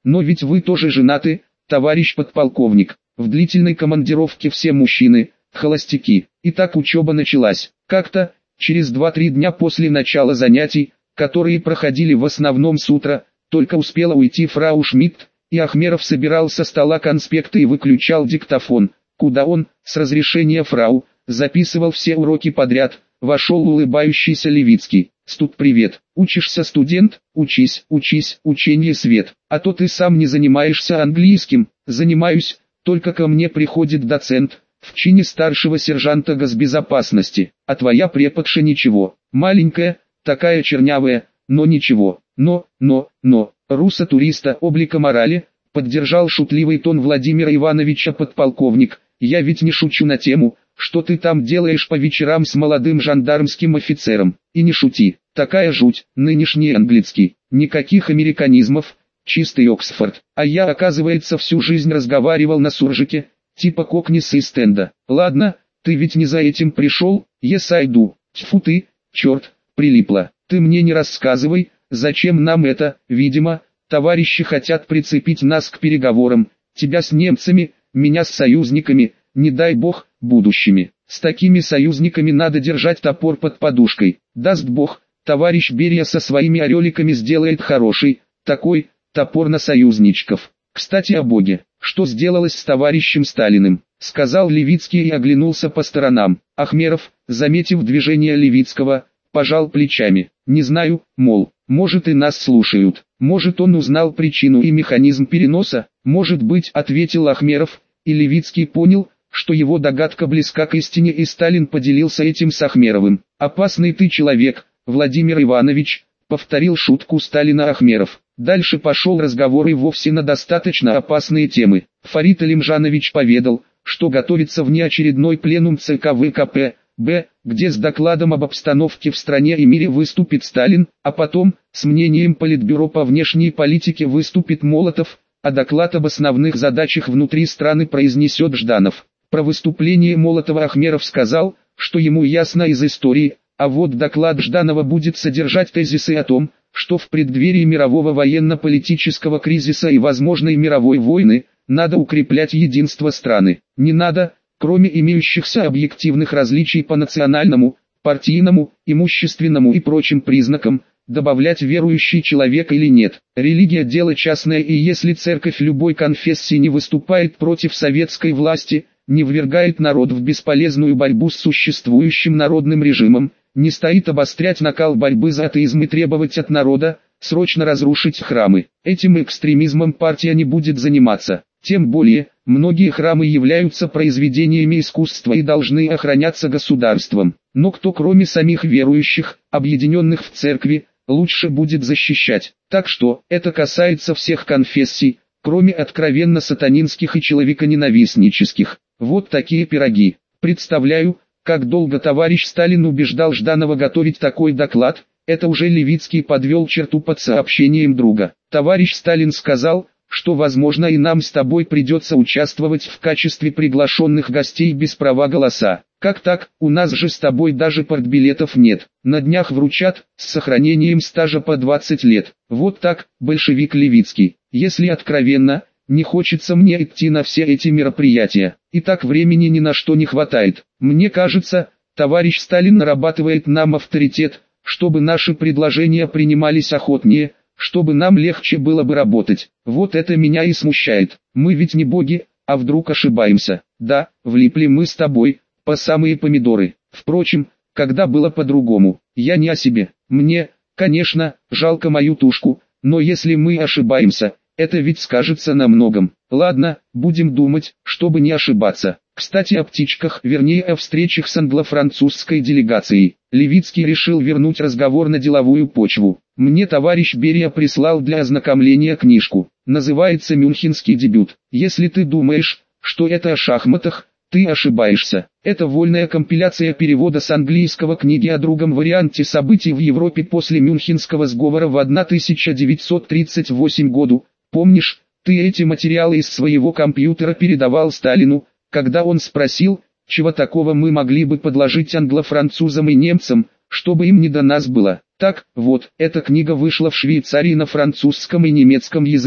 Но ведь вы тоже женаты, товарищ подполковник. В длительной командировке все мужчины, холостяки. И так учеба началась. Как-то, через два-три дня после начала занятий, которые проходили в основном с утра, только успела уйти фрау Шмидт, и Ахмеров собирал со стола конспекты и выключал диктофон, куда он, с разрешения фрау, записывал все уроки подряд. Вошел улыбающийся Левицкий. «Студ, привет. Учишься, студент? Учись, учись, ученье свет. А то ты сам не занимаешься английским». «Занимаюсь, только ко мне приходит доцент, в чине старшего сержанта госбезопасности, а твоя преподша ничего, маленькая, такая чернявая, но ничего, но, но, но». «Руса-туриста облика морали», поддержал шутливый тон Владимира Ивановича подполковник. «Я ведь не шучу на тему, что ты там делаешь по вечерам с молодым жандармским офицером. И не шути, такая жуть, нынешний английский, никаких американизмов, чистый Оксфорд. А я, оказывается, всю жизнь разговаривал на суржике, типа кокнис и стенда. Ладно, ты ведь не за этим пришел, yes I do. Тьфу ты, черт, прилипла. Ты мне не рассказывай, зачем нам это, видимо, товарищи хотят прицепить нас к переговорам, тебя с немцами, меня с союзниками, не дай бог, будущими. С такими союзниками надо держать топор под подушкой. Даст бог, товарищ Берия со своими ореликами сделает хороший, такой, топор на союзничков. Кстати о боге, что сделалось с товарищем Сталиным, сказал Левицкий и оглянулся по сторонам. Ахмеров, заметив движение Левицкого, пожал плечами. Не знаю, мол, может и нас слушают, может он узнал причину и механизм переноса, может быть, ответил Ахмеров, и Левицкий понял, что его догадка близка к истине, и Сталин поделился этим с Ахмеровым. «Опасный ты человек, Владимир Иванович», повторил шутку Сталина Ахмеров. Дальше пошел разговор и вовсе на достаточно опасные темы. Фарид Алимжанович поведал, что готовится внеочередной пленум ЦК ВКП Б, где с докладом об обстановке в стране и мире выступит Сталин, а потом, с мнением Политбюро по внешней политике выступит Молотов, а доклад об основных задачах внутри страны произнесет Жданов. Про выступление Молотова Ахмеров сказал, что ему ясно из истории, а вот доклад Жданова будет содержать тезисы о том, что в преддверии мирового военно-политического кризиса и возможной мировой войны, надо укреплять единство страны. Не надо, кроме имеющихся объективных различий по национальному, партийному, имущественному и прочим признакам, добавлять верующий человек или нет. Религия – дело частное, и если церковь любой конфессии не выступает против советской власти, не ввергает народ в бесполезную борьбу с существующим народным режимом, не стоит обострять накал борьбы за атеизм и требовать от народа срочно разрушить храмы. Этим экстремизмом партия не будет заниматься. Тем более, многие храмы являются произведениями искусства и должны охраняться государством. Но кто кроме самих верующих, объединенных в церкви, лучше будет защищать? Так что, это касается всех конфессий, кроме откровенно сатанинских и человеконенавистнических. Вот такие пироги. Представляю, как долго товарищ Сталин убеждал Жданова готовить такой доклад. Это уже Левицкий подвел черту под сообщением друга. Товарищ Сталин сказал, что возможно и нам с тобой придется участвовать в качестве приглашенных гостей без права голоса. Как так, у нас же с тобой даже партбилетов нет. На днях вручат, с сохранением стажа по двадцать лет. Вот так, большевик Левицкий. Если откровенно, не хочется мне идти на все эти мероприятия. И так времени ни на что не хватает. Мне кажется, товарищ Сталин нарабатывает нам авторитет, чтобы наши предложения принимались охотнее, чтобы нам легче было бы работать. Вот это меня и смущает. Мы ведь не боги, а вдруг ошибаемся. Да, влипли мы с тобой, по самые помидоры. Впрочем, когда было по-другому, я не о себе. Мне, конечно, жалко мою тушку, но если мы ошибаемся, это ведь скажется на многом. Ладно, будем думать, чтобы не ошибаться. Кстати о птичках, вернее о встречах с англо-французской делегацией. Левицкий решил вернуть разговор на деловую почву. Мне товарищ Берия прислал для ознакомления книжку. Называется «Мюнхенский дебют». Если ты думаешь, что это о шахматах, ты ошибаешься. Это вольная компиляция перевода с английского книги о другом варианте событий в Европе после Мюнхенского сговора в тысяча девятьсот тридцать восьмом году. Помнишь, ты эти материалы из своего компьютера передавал Сталину, когда он спросил, чего такого мы могли бы подложить англо-французам и немцам, чтобы им не до нас было. Так, вот, эта книга вышла в Швейцарии на французском и немецком языке.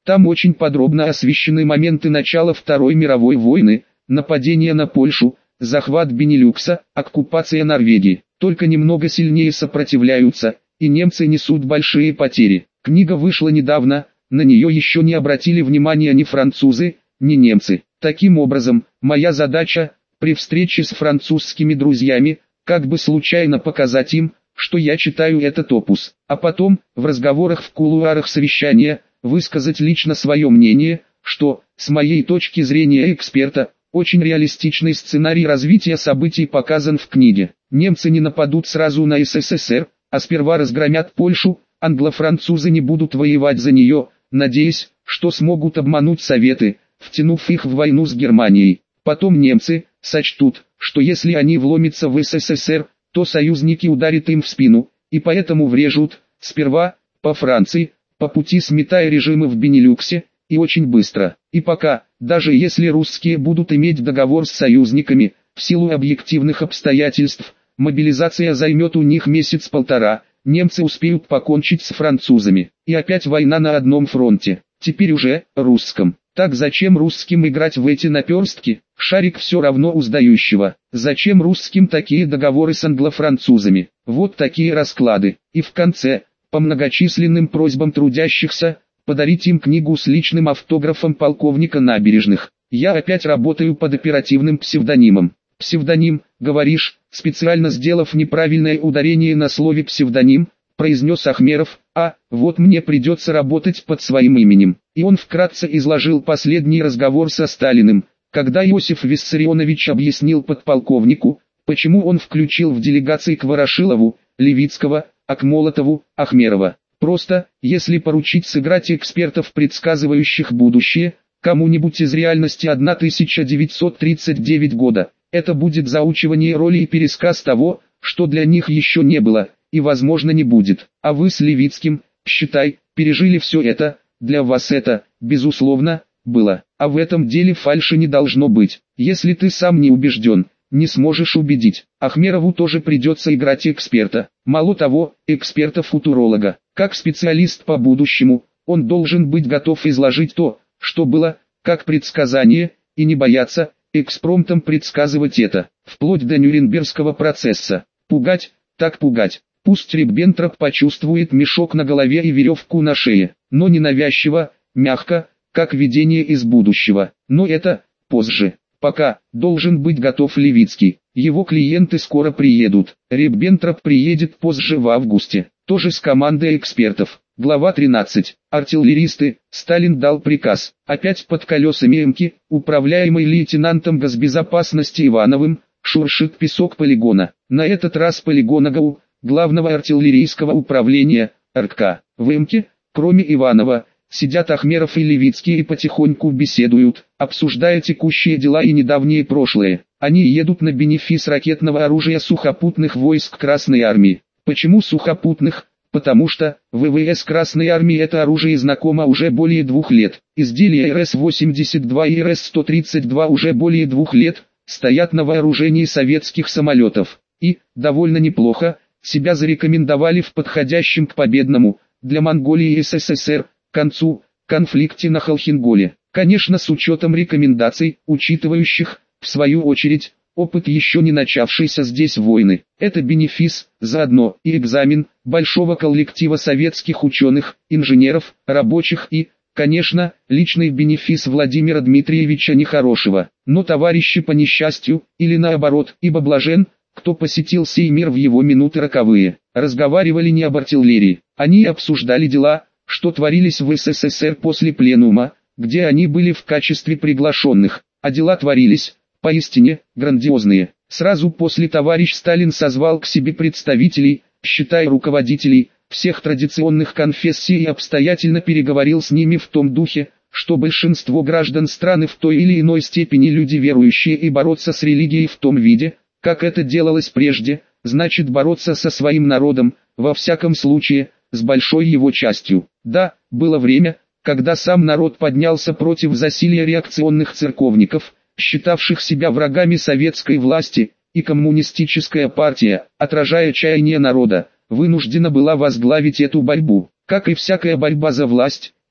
Там очень подробно освещены моменты начала Второй мировой войны, нападение на Польшу, захват Бенилюкса, оккупация Норвегии. Только немного сильнее сопротивляются, и немцы несут большие потери. Книга вышла недавно, на нее еще не обратили внимания ни французы, ни немцы. Таким образом, моя задача, при встрече с французскими друзьями, как бы случайно показать им, что я читаю этот опус, а потом, в разговорах в кулуарах совещания, высказать лично свое мнение, что, с моей точки зрения эксперта, очень реалистичный сценарий развития событий показан в книге. Немцы не нападут сразу на СССР, а сперва разгромят Польшу, англо-французы не будут воевать за нее, надеясь, что смогут обмануть Советы, втянув их в войну с Германией. Потом немцы сочтут, что если они вломятся в СССР, то союзники ударят им в спину, и поэтому врежут, сперва, по Франции, по пути сметая режимы в Бенилюксе, и очень быстро. И пока, даже если русские будут иметь договор с союзниками, в силу объективных обстоятельств, мобилизация займет у них месяц-полтора, немцы успеют покончить с французами. И опять война на одном фронте, теперь уже, русском. Так зачем русским играть в эти наперстки? Шарик все равно у сдающего. Зачем русским такие договоры с англо-французами? Вот такие расклады. И в конце, по многочисленным просьбам трудящихся, подарить им книгу с личным автографом полковника Набережных. Я опять работаю под оперативным псевдонимом. Псевдоним, говоришь, специально сделав неправильное ударение на слове псевдоним, произнес Ахмеров, а, вот мне придется работать под своим именем. И он вкратце изложил последний разговор со Сталиным, когда Иосиф Виссарионович объяснил подполковнику, почему он включил в делегации к Ворошилову, Левицкого, а к Молотову, Ахмерова. Просто, если поручить сыграть экспертов, предсказывающих будущее, кому-нибудь из реальности тысяча девятьсот тридцать девятого года, это будет заучивание роли и пересказ того, что для них еще не было, и возможно не будет. А вы с Левицким, считай, пережили все это, для вас это, безусловно, было. А в этом деле фальши не должно быть. Если ты сам не убежден, не сможешь убедить. Ахмерову тоже придется играть эксперта. Мало того, эксперта-футуролога. Как специалист по будущему, он должен быть готов изложить то, что было, как предсказание, и не бояться, экспромтом предсказывать это, вплоть до Нюрнбергского процесса. Пугать, так пугать. Пусть Риббентроп почувствует мешок на голове и веревку на шее, но не навязчиво, мягко, как видение из будущего. Но это, позже. Пока, должен быть готов Левицкий. Его клиенты скоро приедут. Риббентроп приедет позже в августе. Тоже с командой экспертов. Глава тринадцать. Артиллеристы. Сталин дал приказ. Опять под колесами МК, управляемый лейтенантом госбезопасности Ивановым, шуршит песок полигона. На этот раз полигона ГАУ, главного артиллерийского управления, РК. В МК, кроме Иванова, сидят Ахмеров и Левицкий и потихоньку беседуют, обсуждая текущие дела и недавнее прошлое. Они едут на бенефис ракетного оружия сухопутных войск Красной Армии. Почему сухопутных? Потому что ВВС Красной Армии это оружие знакомо уже более двух лет. Изделия эр эс восемьдесят два и эр эс сто тридцать два уже более двух лет стоят на вооружении советских самолетов. И, довольно неплохо, себя зарекомендовали в подходящем к победному, для Монголии и СССР, концу, конфликте на Холхенголе. Конечно, с учетом рекомендаций, учитывающих, в свою очередь, опыт еще не начавшейся здесь войны. Это бенефис, заодно и экзамен, большого коллектива советских ученых, инженеров, рабочих и, конечно, личный бенефис Владимира Дмитриевича Нехорошего. Но товарищи по несчастью, или наоборот, ибо блажен, кто посетил сей мир в его минуты роковые, разговаривали не об артиллерии. Они обсуждали дела, что творились в СССР после пленума, где они были в качестве приглашенных, а дела творились, поистине, грандиозные. Сразу после товарищ Сталин созвал к себе представителей, считай руководителей, всех традиционных конфессий и обстоятельно переговорил с ними в том духе, что большинство граждан страны в той или иной степени люди верующие и бороться с религией в том виде, как это делалось прежде, значит бороться со своим народом, во всяком случае, с большой его частью. Да, было время, когда сам народ поднялся против засилья реакционных церковников, считавших себя врагами советской власти, и коммунистическая партия, отражая чаяние народа, вынуждена была возглавить эту борьбу. Как и всякая борьба за власть,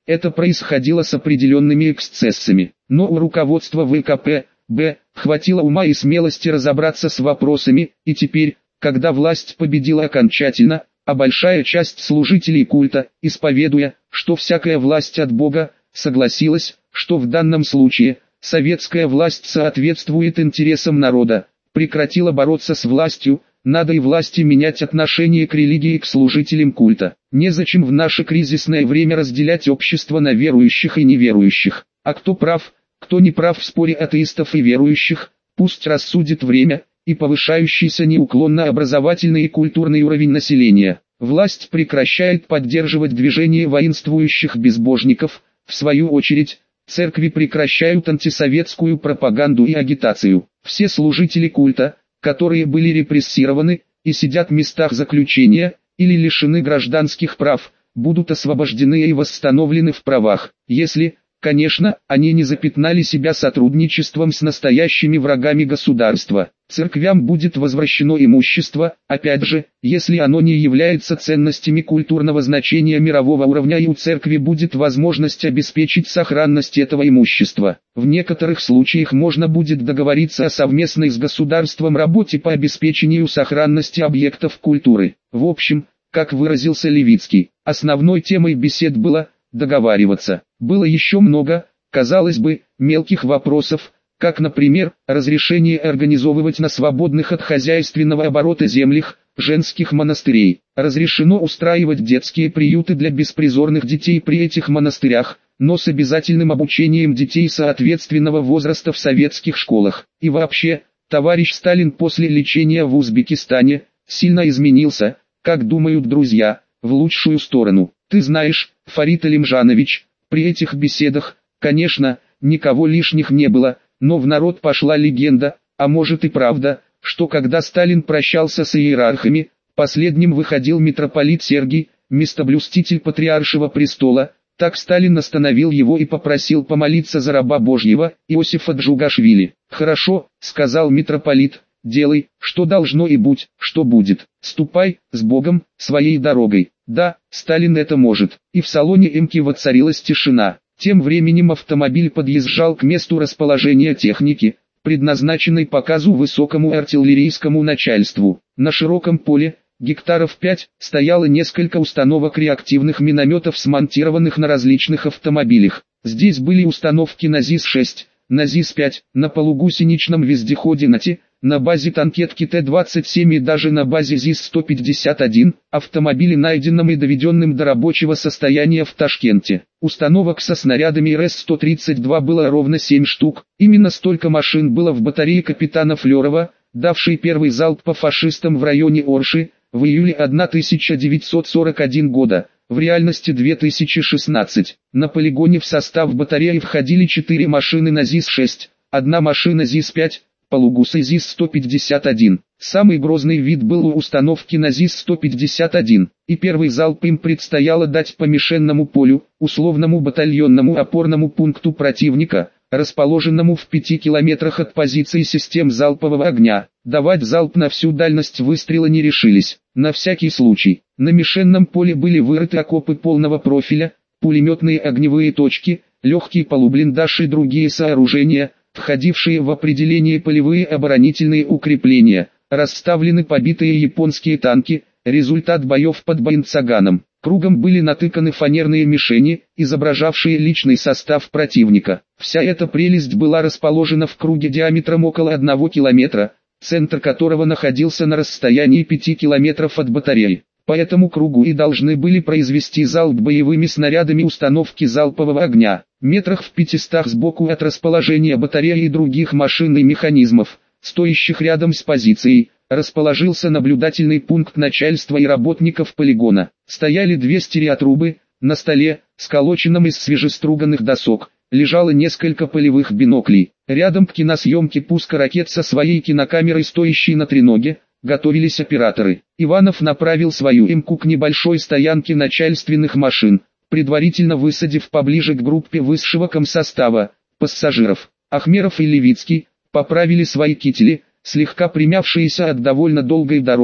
это происходило с определенными эксцессами. Но у руководства вэ ка пэ бэ хватило ума и смелости разобраться с вопросами, и теперь, когда власть победила окончательно, а большая часть служителей культа, исповедуя, что всякая власть от Бога, согласилась, что в данном случае советская власть соответствует интересам народа, прекратила бороться с властью, надо и власти менять отношение к религии и к служителям культа. Незачем в наше кризисное время разделять общество на верующих и неверующих. А кто прав, кто не прав в споре атеистов и верующих, пусть рассудит время и повышающийся неуклонно образовательный и культурный уровень населения. Власть прекращает поддерживать движение воинствующих безбожников, в свою очередь, церкви прекращают антисоветскую пропаганду и агитацию. Все служители культа, которые были репрессированы и сидят в местах заключения, или лишены гражданских прав, будут освобождены и восстановлены в правах, если, конечно, они не запятнали себя сотрудничеством с настоящими врагами государства. Церквям будет возвращено имущество, опять же, если оно не является ценностями культурного значения мирового уровня, и у церкви будет возможность обеспечить сохранность этого имущества. В некоторых случаях можно будет договориться о совместной с государством работе по обеспечению сохранности объектов культуры. В общем, как выразился Левицкий, основной темой бесед было договариваться. Было еще много, казалось бы, мелких вопросов, как, например, разрешение организовывать на свободных от хозяйственного оборота землях женских монастырей. Разрешено устраивать детские приюты для беспризорных детей при этих монастырях, но с обязательным обучением детей соответственного возраста в советских школах. И вообще, товарищ Сталин после лечения в Узбекистане сильно изменился, как думают друзья, в лучшую сторону. Ты знаешь, Фарид Алимжанович, при этих беседах, конечно, никого лишних не было, но в народ пошла легенда, а может и правда, что когда Сталин прощался с иерархами, последним выходил митрополит Сергий, местоблюститель патриаршего престола. Так Сталин остановил его и попросил помолиться за раба Божьего, Иосифа Джугашвили. «Хорошо», — сказал митрополит, — «делай, что должно и будь, что будет. Ступай, с Богом, своей дорогой». Да, Сталин это может. И в салоне Эмки воцарилась тишина. Тем временем автомобиль подъезжал к месту расположения техники, предназначенной показу высокому артиллерийскому начальству. На широком поле, гектаров пять, стояло несколько установок реактивных минометов, смонтированных на различных автомобилях. Здесь были установки на ЗИС шесть, на ЗИС пять, на полугусеничном вездеходе НАТИ, на базе танкетки Т двадцать семь и даже на базе ЗИС сто пятьдесят один, автомобили, найденным и доведенным до рабочего состояния в Ташкенте. Установок со снарядами Р С сто тридцать два было ровно семь штук. Именно столько машин было в батарее капитана Флерова, давшей первый залп по фашистам в районе Орши, в июле тысяча девятьсот сорок первого года. В реальности две тысячи шестнадцать. На полигоне в состав батареи входили четыре машины на ЗИС шесть, одна машина ЗИС пять, полугусы ЗИС сто пятьдесят один. Самый грозный вид был у установки на ЗИС сто пятьдесят один, и первый залп им предстояло дать по мишенному полю, условному батальонному опорному пункту противника, расположенному в пяти километрах от позиции систем залпового огня. Давать залп на всю дальность выстрела не решились. На всякий случай, на мишенном поле были вырыты окопы полного профиля, пулеметные огневые точки, легкий полублиндаж и другие сооружения, входившие в определение полевые оборонительные укрепления. Расставлены побитые японские танки, результат боев под Байнцаганом. Кругом были натыканы фанерные мишени, изображавшие личный состав противника. Вся эта прелесть была расположена в круге диаметром около одного километра, центр которого находился на расстоянии пяти километров от батареи. По этому кругу и должны были произвести залп боевыми снарядами установки залпового огня. Метрах в пятистах сбоку от расположения батареи и других машин и механизмов, стоящих рядом с позицией, расположился наблюдательный пункт начальства и работников полигона. Стояли две стереотрубы, на столе, сколоченном из свежеструганных досок, лежало несколько полевых биноклей. Рядом к киносъемке пуска ракет со своей кинокамерой, стоящей на треноге, готовились операторы. Иванов направил свою Эмку к небольшой стоянке начальственных машин, предварительно высадив поближе к группе высшего комсостава, пассажиров. Ахмеров и Левицкий поправили свои кители, слегка примявшиеся от довольно долгой дороги,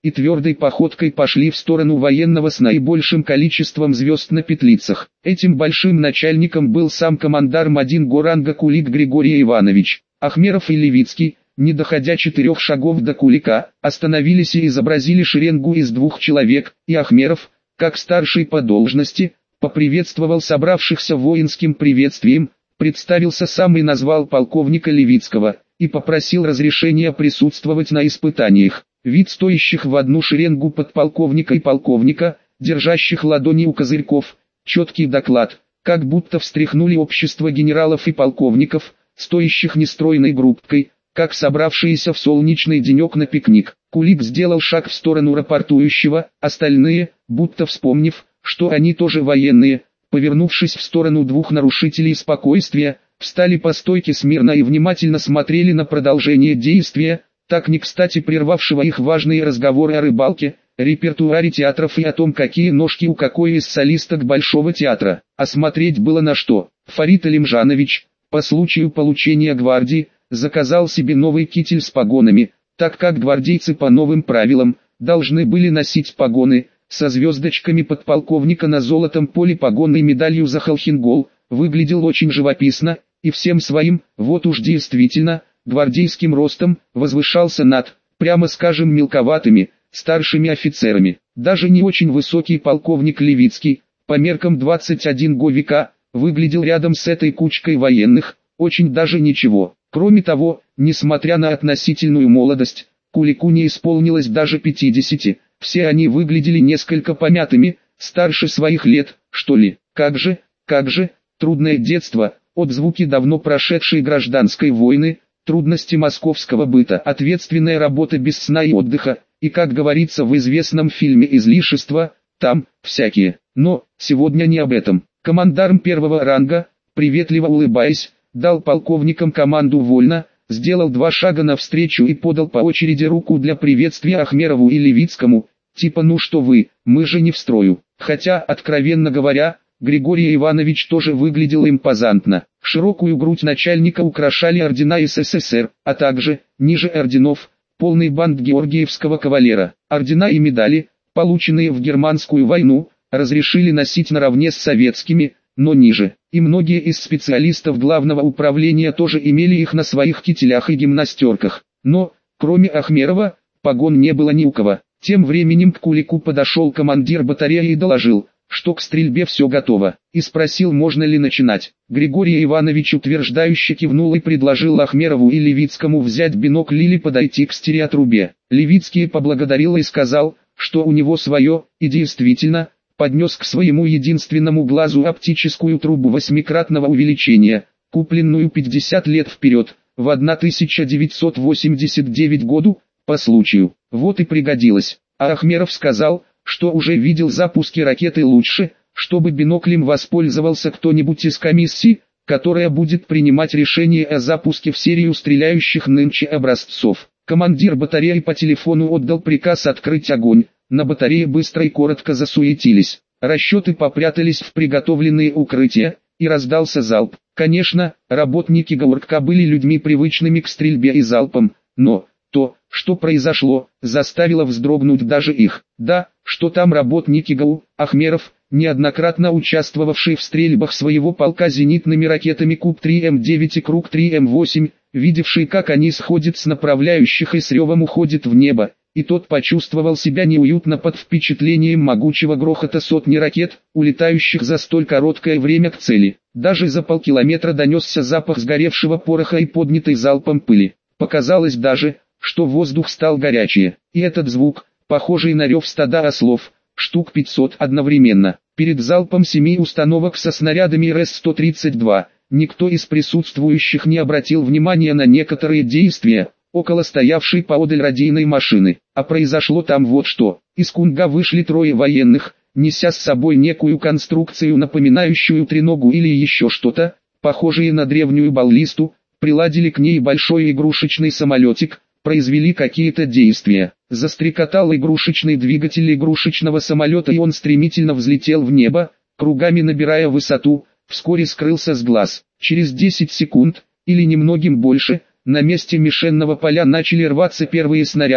и твердой походкой пошли в сторону военного с наибольшим количеством звезд на петлицах. Этим большим начальником был сам командарм один Горанга Кулик Григорий Иванович. Ахмеров и Левицкий, не доходя четырех шагов до Кулика, остановились и изобразили шеренгу из двух человек, и Ахмеров, как старший по должности, поприветствовал собравшихся воинским приветствием, представился сам и назвал полковника Левицкого, и попросил разрешения присутствовать на испытаниях. Вид стоящих в одну шеренгу подполковника и полковника, держащих ладони у козырьков, четкий доклад, как будто встряхнули общество генералов и полковников, стоящих нестройной группкой, как собравшиеся в солнечный денек на пикник. Кулик сделал шаг в сторону рапортующего, остальные, будто вспомнив, что они тоже военные, повернувшись в сторону двух нарушителей спокойствия, встали по стойке смирно и внимательно смотрели на продолжение действия, так не кстати прервавшего их важные разговоры о рыбалке, репертуаре театров и о том, какие ножки у какой из солисток Большого театра. А смотреть было на что. Фарид Алимжанович, по случаю получения гвардии, заказал себе новый китель с погонами, так как гвардейцы по новым правилам должны были носить погоны со звездочками подполковника на золотом поле погонной медалью за Холхенгол, выглядел очень живописно, и всем своим, вот уж действительно, гвардейским ростом, возвышался над, прямо скажем, мелковатыми, старшими офицерами. Даже не очень высокий полковник Левицкий, по меркам двадцать один го века, выглядел рядом с этой кучкой военных, очень даже ничего. Кроме того, несмотря на относительную молодость, Кулику не исполнилось даже пятидесяти, все они выглядели несколько помятыми, старше своих лет, что ли. Как же, как же, трудное детство, отзвуки давно прошедшей гражданской войны, трудности московского быта, ответственная работа без сна и отдыха, и, как говорится в известном фильме «Излишества», там, всякие. Но, сегодня не об этом. Командарм первого ранга, приветливо улыбаясь, дал полковникам команду «Вольно», сделал два шага навстречу и подал по очереди руку для приветствия Ахмерову и Левицкому, типа «ну что вы, мы же не в строю». Хотя, откровенно говоря, Григорий Иванович тоже выглядел импозантно. Широкую грудь начальника украшали ордена СССР, а также, ниже орденов, полный бант Георгиевского кавалера. Ордена и медали, полученные в Германскую войну, разрешили носить наравне с советскими, но ниже. И многие из специалистов главного управления тоже имели их на своих кителях и гимнастерках. Но, кроме Ахмерова, погон не было ни у кого. Тем временем к Кулику подошел командир батареи и доложил, что к стрельбе все готово, и спросил, можно ли начинать. Григорий Иванович утверждающе кивнул и предложил Ахмерову и Левицкому взять бинокль или подойти к стереотрубе. Левицкий поблагодарил и сказал, что у него свое, и действительно, поднес к своему единственному глазу оптическую трубу восьмикратного увеличения, купленную пятьдесят лет вперед, в тысяча девятьсот восемьдесят девятом году, по случаю. Вот и пригодилось. А Ахмеров сказал, что уже видел запуски ракеты лучше, чтобы биноклем воспользовался кто-нибудь из комиссии, которая будет принимать решение о запуске в серию стреляющих нынче образцов. Командир батареи по телефону отдал приказ открыть огонь, на батарее быстро и коротко засуетились. Расчеты попрятались в приготовленные укрытия, и раздался залп. Конечно, работники ГАУРКа были людьми привычными к стрельбе и залпам, но то, что произошло, заставило вздрогнуть даже их. Да, что там работники ГАУ, Ахмеров, неоднократно участвовавший в стрельбах своего полка зенитными ракетами Куб три М девять и Круг три М восемь, видевший, как они сходят с направляющих и с ревом уходят в небо, и тот почувствовал себя неуютно под впечатлением могучего грохота сотни ракет, улетающих за столь короткое время к цели. Даже за полкилометра донесся запах сгоревшего пороха и поднятой залпом пыли. Показалось даже, что воздух стал горячее, и этот звук, похожий на рев стада ослов, штук пятьсот одновременно. Перед залпом семи установок со снарядами Р С сто тридцать два, никто из присутствующих не обратил внимания на некоторые действия около стоявшей поодаль радийной машины. А произошло там вот что. Из Кунга вышли трое военных, неся с собой некую конструкцию, напоминающую треногу или еще что-то, похожее на древнюю баллисту, приладили к ней большой игрушечный самолетик, произвели какие-то действия. Застрекотал игрушечный двигатель игрушечного самолета, и он стремительно взлетел в небо, кругами набирая высоту, вскоре скрылся с глаз. Через десять секунд, или немногим больше, на месте мишенного поля начали рваться первые снаряды,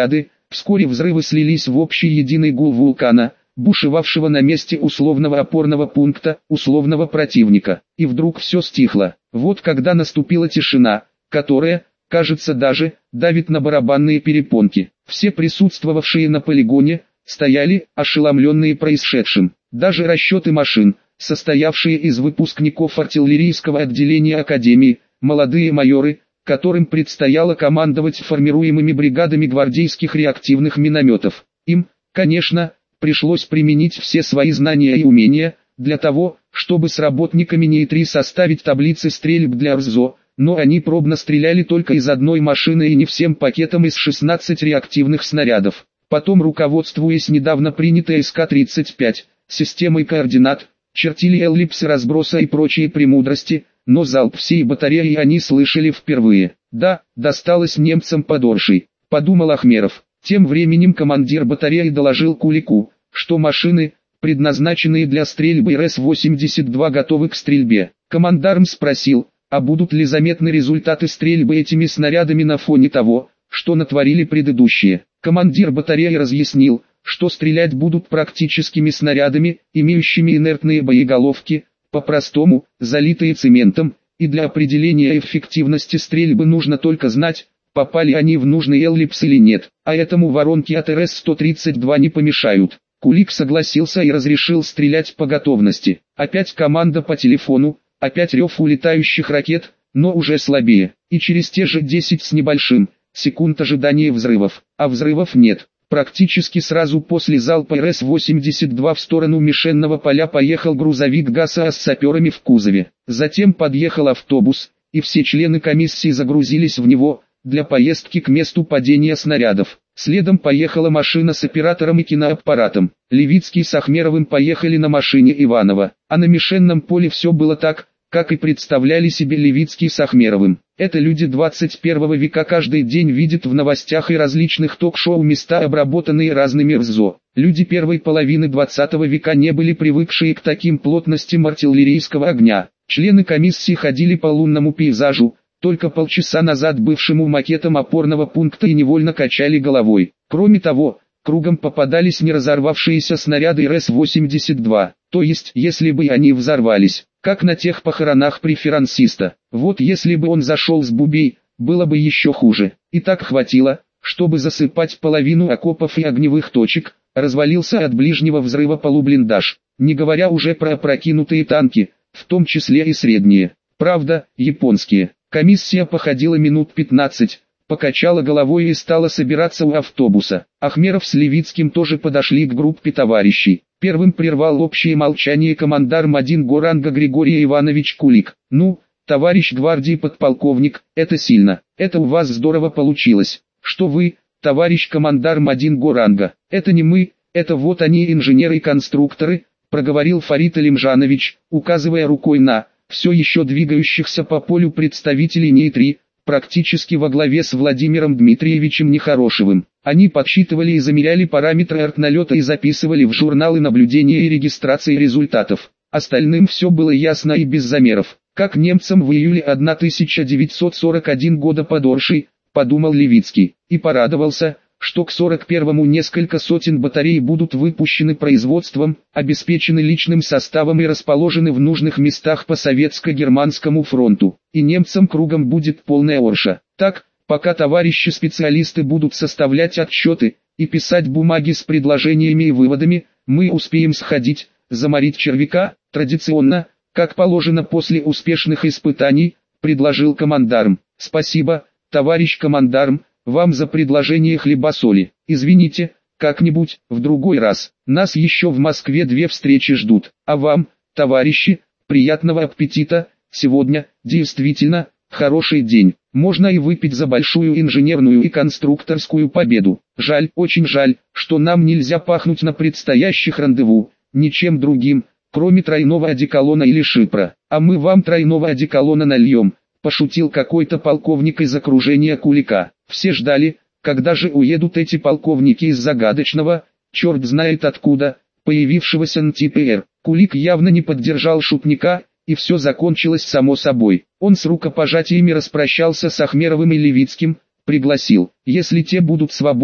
Вскоре взрывы слились в общий единый гул вулкана, бушевавшего на месте условного опорного пункта, условного противника. И вдруг все стихло. Вот когда наступила тишина, которая, кажется, даже давит на барабанные перепонки. Все присутствовавшие на полигоне стояли, ошеломленные происшедшим. Даже расчеты машин, состоявшие из выпускников артиллерийского отделения Академии, молодые майоры, которым предстояло командовать формируемыми бригадами гвардейских реактивных минометов. Им, конечно, пришлось применить все свои знания и умения, для того, чтобы с работниками НИИ-три составить таблицы стрельб для РЗО, но они пробно стреляли только из одной машины и не всем пакетом из шестнадцати реактивных снарядов. Потом, руководствуясь недавно принятой эс ка тридцать пять, системой координат, чертили эллипсы разброса и прочие премудрости, но залп всей батареи они слышали впервые. Да, досталось немцам подоршей, подумал Ахмеров. Тем временем командир батареи доложил Кулику, что машины, предназначенные для стрельбы эр эс восемьдесят два, готовы к стрельбе. Командарм спросил, а будут ли заметны результаты стрельбы этими снарядами на фоне того, что натворили предыдущие. Командир батареи разъяснил, что стрелять будут практическими снарядами, имеющими инертные боеголовки, по-простому, залитые цементом, и для определения эффективности стрельбы нужно только знать, попали они в нужный эллипс или нет, а этому воронки от эр эс сто тридцать два не помешают. Кулик согласился и разрешил стрелять по готовности. Опять команда по телефону, опять рев улетающих ракет, но уже слабее, и через те же десять с небольшим секунд ожидания взрывов, а взрывов нет. Практически сразу после залпа эр эс восемьдесят два в сторону Мишенного поля поехал грузовик ГАСа с саперами в кузове. Затем подъехал автобус, и все члены комиссии загрузились в него, для поездки к месту падения снарядов. Следом поехала машина с оператором и киноаппаратом. Левицкий с Ахмеровым поехали на машине Иванова, а на Мишенном поле все было так, как и представляли себе Левицкий с Ахмеровым. Это люди двадцать первого века каждый день видят в новостях и различных ток-шоу места, обработанные разными РЗО. Люди первой половины двадцатого века не были привыкшие к таким плотностям артиллерийского огня. Члены комиссии ходили по лунному пейзажу, только полчаса назад бывшему макетом опорного пункта, и невольно качали головой. Кроме того, кругом попадались не разорвавшиеся снаряды эр эс восемьдесят два, то есть, если бы они взорвались, как на тех похоронах преферансиста. Вот если бы он зашел с бубей, было бы еще хуже. И так хватило, чтобы засыпать половину окопов и огневых точек, развалился от ближнего взрыва полублиндаж, не говоря уже про опрокинутые танки, в том числе и средние. Правда, японские. Комиссия походила минут пятнадцать, покачала головой и стала собираться у автобуса. Ахмеров с Левицким тоже подошли к группе товарищей. Первым прервал общее молчание командарм один го ранга Григорий Иванович Кулик. «Ну, товарищ гвардии подполковник, это сильно, это у вас здорово получилось. Что вы, товарищ командарм один го ранга, это не мы, это вот они, инженеры и конструкторы», проговорил Фарид Алимжанович, указывая рукой на все еще двигающихся по полю представителей НИИ-три, практически во главе с Владимиром Дмитриевичем Нехорошевым. Они подсчитывали и замеряли параметры артналета и записывали в журналы наблюдения и регистрации результатов. Остальным все было ясно и без замеров. Как немцам в июле тысяча девятьсот сорок первого года подоршей, подумал Левицкий, и порадовался, что к сорок первому несколько сотен батарей будут выпущены производством, обеспечены личным составом и расположены в нужных местах по советско-германскому фронту, и немцам кругом будет полная орша. Так, пока товарищи специалисты будут составлять отчеты и писать бумаги с предложениями и выводами, мы успеем сходить, заморить червяка, традиционно, как положено после успешных испытаний, предложил командарм. «Спасибо, товарищ командарм, вам за предложение хлеба-соли. Извините, как-нибудь, в другой раз. Нас еще в Москве две встречи ждут. А вам, товарищи, приятного аппетита. Сегодня, действительно, хороший день. Можно и выпить за большую инженерную и конструкторскую победу. Жаль, очень жаль, что нам нельзя пахнуть на предстоящих рандеву ничем другим, кроме тройного одеколона или шипра. А мы вам тройного одеколона нальем», пошутил какой-то полковник из окружения Кулика. Все ждали, когда же уедут эти полковники из загадочного, черт знает откуда, появившегося эн тэ пэ эр. Кулик явно не поддержал шутника, и все закончилось само собой. Он с рукопожатиями распрощался с Ахмеровым и Левицким, пригласил, если те будут свободны,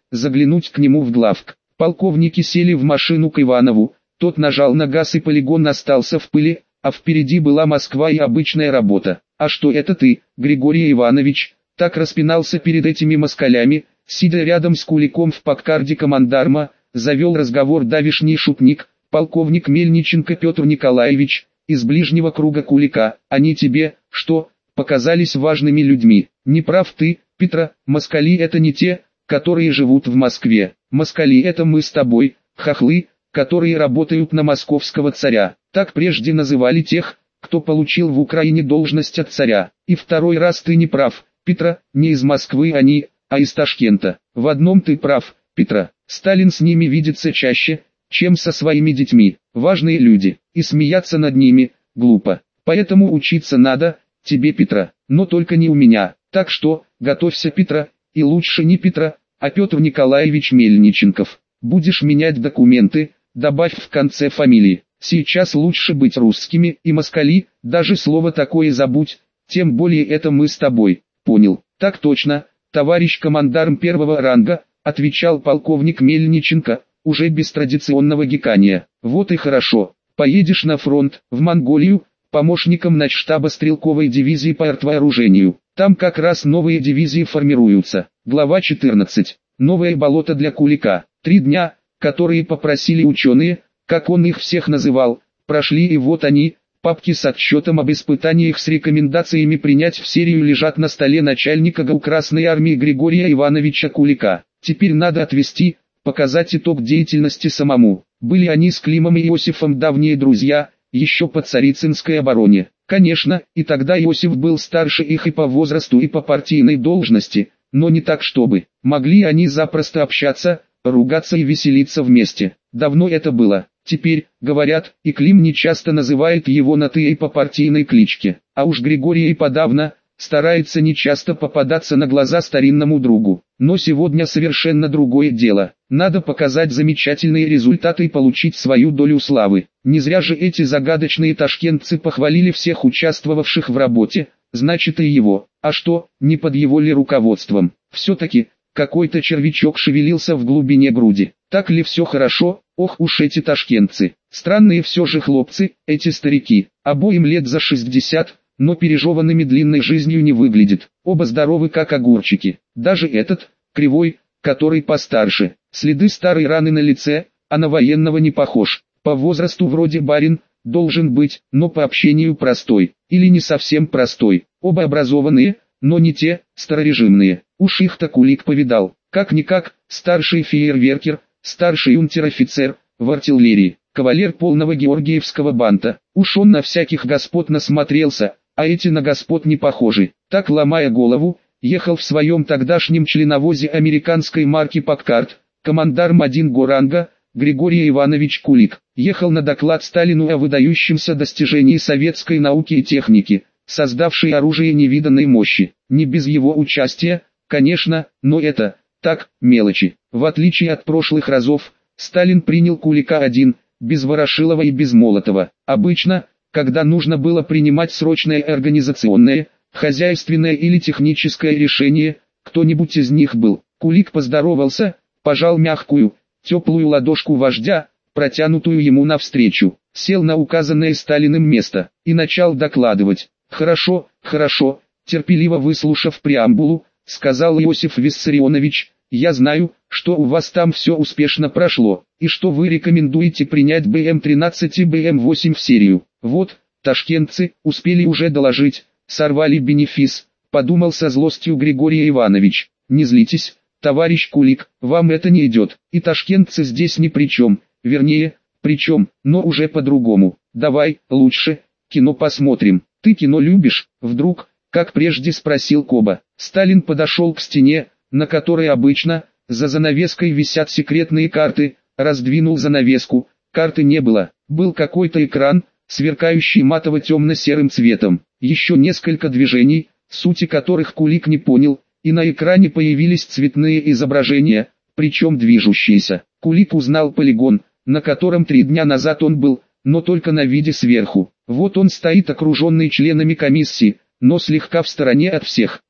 заглянуть к нему в главк. Полковники сели в машину к Иванову, тот нажал на газ и полигон остался в пыли, а впереди была Москва и обычная работа. «А что это ты, Григорий Иванович, так распинался перед этими москалями?» Сидя рядом с Куликом в паккарде командарма, завел разговор давишний шутник, полковник Мельниченко Петр Николаевич, из ближнего круга Кулика. «Они тебе, что, показались важными людьми?» «Не прав ты, Петра, москали это не те, которые живут в Москве. Москали это мы с тобой, хохлы, которые работают на московского царя. Так прежде называли тех, кто получил в Украине должность от царя. И второй раз ты не прав, Петра, не из Москвы они, а из Ташкента. В одном ты прав, Петра, Сталин с ними видится чаще, чем со своими детьми. Важные люди, и смеяться над ними, глупо. Поэтому учиться надо, тебе, Петра, но только не у меня. Так что, готовься, Петра, и лучше не Петра, а Петр Николаевич Мельниченков. Будешь менять документы, добавь в конце фамилии. Сейчас лучше быть русскими и москали, даже слово такое забудь, тем более это мы с тобой. Понял? Так точно, товарищ командарм первого ранга, отвечал полковник Мельниченко, уже без традиционного гикания. Вот и хорошо. Поедешь на фронт, в Монголию, помощником начштаба стрелковой дивизии по артвооружению. Там как раз новые дивизии формируются. Глава четырнадцать. Новое болото для Кулика. Три дня, которые попросили ученые, как он их всех называл, прошли, и вот они, папки с отчетом об испытаниях с рекомендациями принять в серию лежат на столе начальника ГАУ Красной Армии Григория Ивановича Кулика. Теперь надо отвести, показать итог деятельности самому. Были они с Климом и Иосифом давние друзья, еще по Царицынской обороне. Конечно, и тогда Иосиф был старше их и по возрасту, и по партийной должности, но не так чтобы. Могли они запросто общаться, ругаться и веселиться вместе. Давно это было. Теперь, говорят, и Клим нечасто называет его на «ты» и по партийной кличке. А уж Григорий и подавно, старается нечасто попадаться на глаза старинному другу. Но сегодня совершенно другое дело. Надо показать замечательные результаты и получить свою долю славы. Не зря же эти загадочные ташкентцы похвалили всех участвовавших в работе, значит и его. А что, не под его ли руководством? Все-таки, какой-то червячок шевелился в глубине груди. Так ли все хорошо? Ох уж эти ташкентцы. Странные все же хлопцы, эти старики. Обоим лет за шестьдесят, но пережеванными длинной жизнью не выглядят. Оба здоровы как огурчики. Даже этот, кривой, который постарше. Следы старой раны на лице, а на военного не похож. По возрасту вроде барин, должен быть, но по общению простой. Или не совсем простой. Оба образованные, но не те, старорежимные. Уж их-то Кулик повидал. Как-никак, старший фейерверкер, старший унтер-офицер, в артиллерии, кавалер полного георгиевского банта. Уж он на всяких господ насмотрелся, а эти на господ не похожи. Так, ломая голову, ехал в своем тогдашнем членовозе американской марки Паккард, командарм один Горанга, Григорий Иванович Кулик. Ехал на доклад Сталину о выдающемся достижении советской науки и техники, создавшей оружие невиданной мощи. Не без его участия, конечно, но это, так, мелочи. В отличие от прошлых разов, Сталин принял Кулика один, без Ворошилова и без Молотова. Обычно, когда нужно было принимать срочное организационное, хозяйственное или техническое решение, кто-нибудь из них был. Кулик поздоровался, пожал мягкую, теплую ладошку вождя, протянутую ему навстречу, сел на указанное Сталиным место и начал докладывать. «Хорошо, хорошо», терпеливо выслушав преамбулу, сказал Иосиф Виссарионович, «я знаю, что у вас там все успешно прошло, и что вы рекомендуете принять бэ эм тринадцать и бэ эм восемь в серию. Вот, ташкентцы, успели уже доложить, сорвали бенефис», подумал со злостью Григорий Иванович. «Не злитесь, товарищ Кулик, вам это не идет, и ташкентцы здесь ни при чем, вернее, при чем, но уже по-другому. Давай, лучше, кино посмотрим». «Ты кино любишь?» Вдруг, как прежде спросил Коба. Сталин подошел к стене, на которой обычно, за занавеской висят секретные карты, раздвинул занавеску, карты не было, был какой-то экран, сверкающий матово-темно-серым цветом, еще несколько движений, сути которых Кулик не понял, и на экране появились цветные изображения, причем движущиеся. Кулик узнал полигон, на котором три дня назад он был, но только на виде сверху. Вот он стоит окруженный членами комиссии, но слегка в стороне от всех.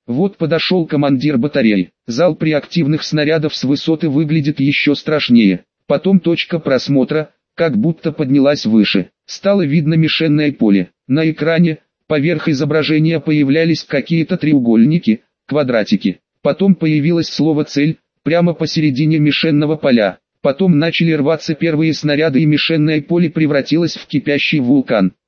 Вот подошел командир батареи. Залп реактивных снарядов с высоты выглядит еще страшнее. Потом точка просмотра, как будто поднялась выше. Стало видно мишенное поле. На экране, поверх изображения появлялись какие-то треугольники, квадратики. Потом появилось слово «цель», прямо посередине мишенного поля. Потом начали рваться первые снаряды и мишенное поле превратилось в кипящий вулкан.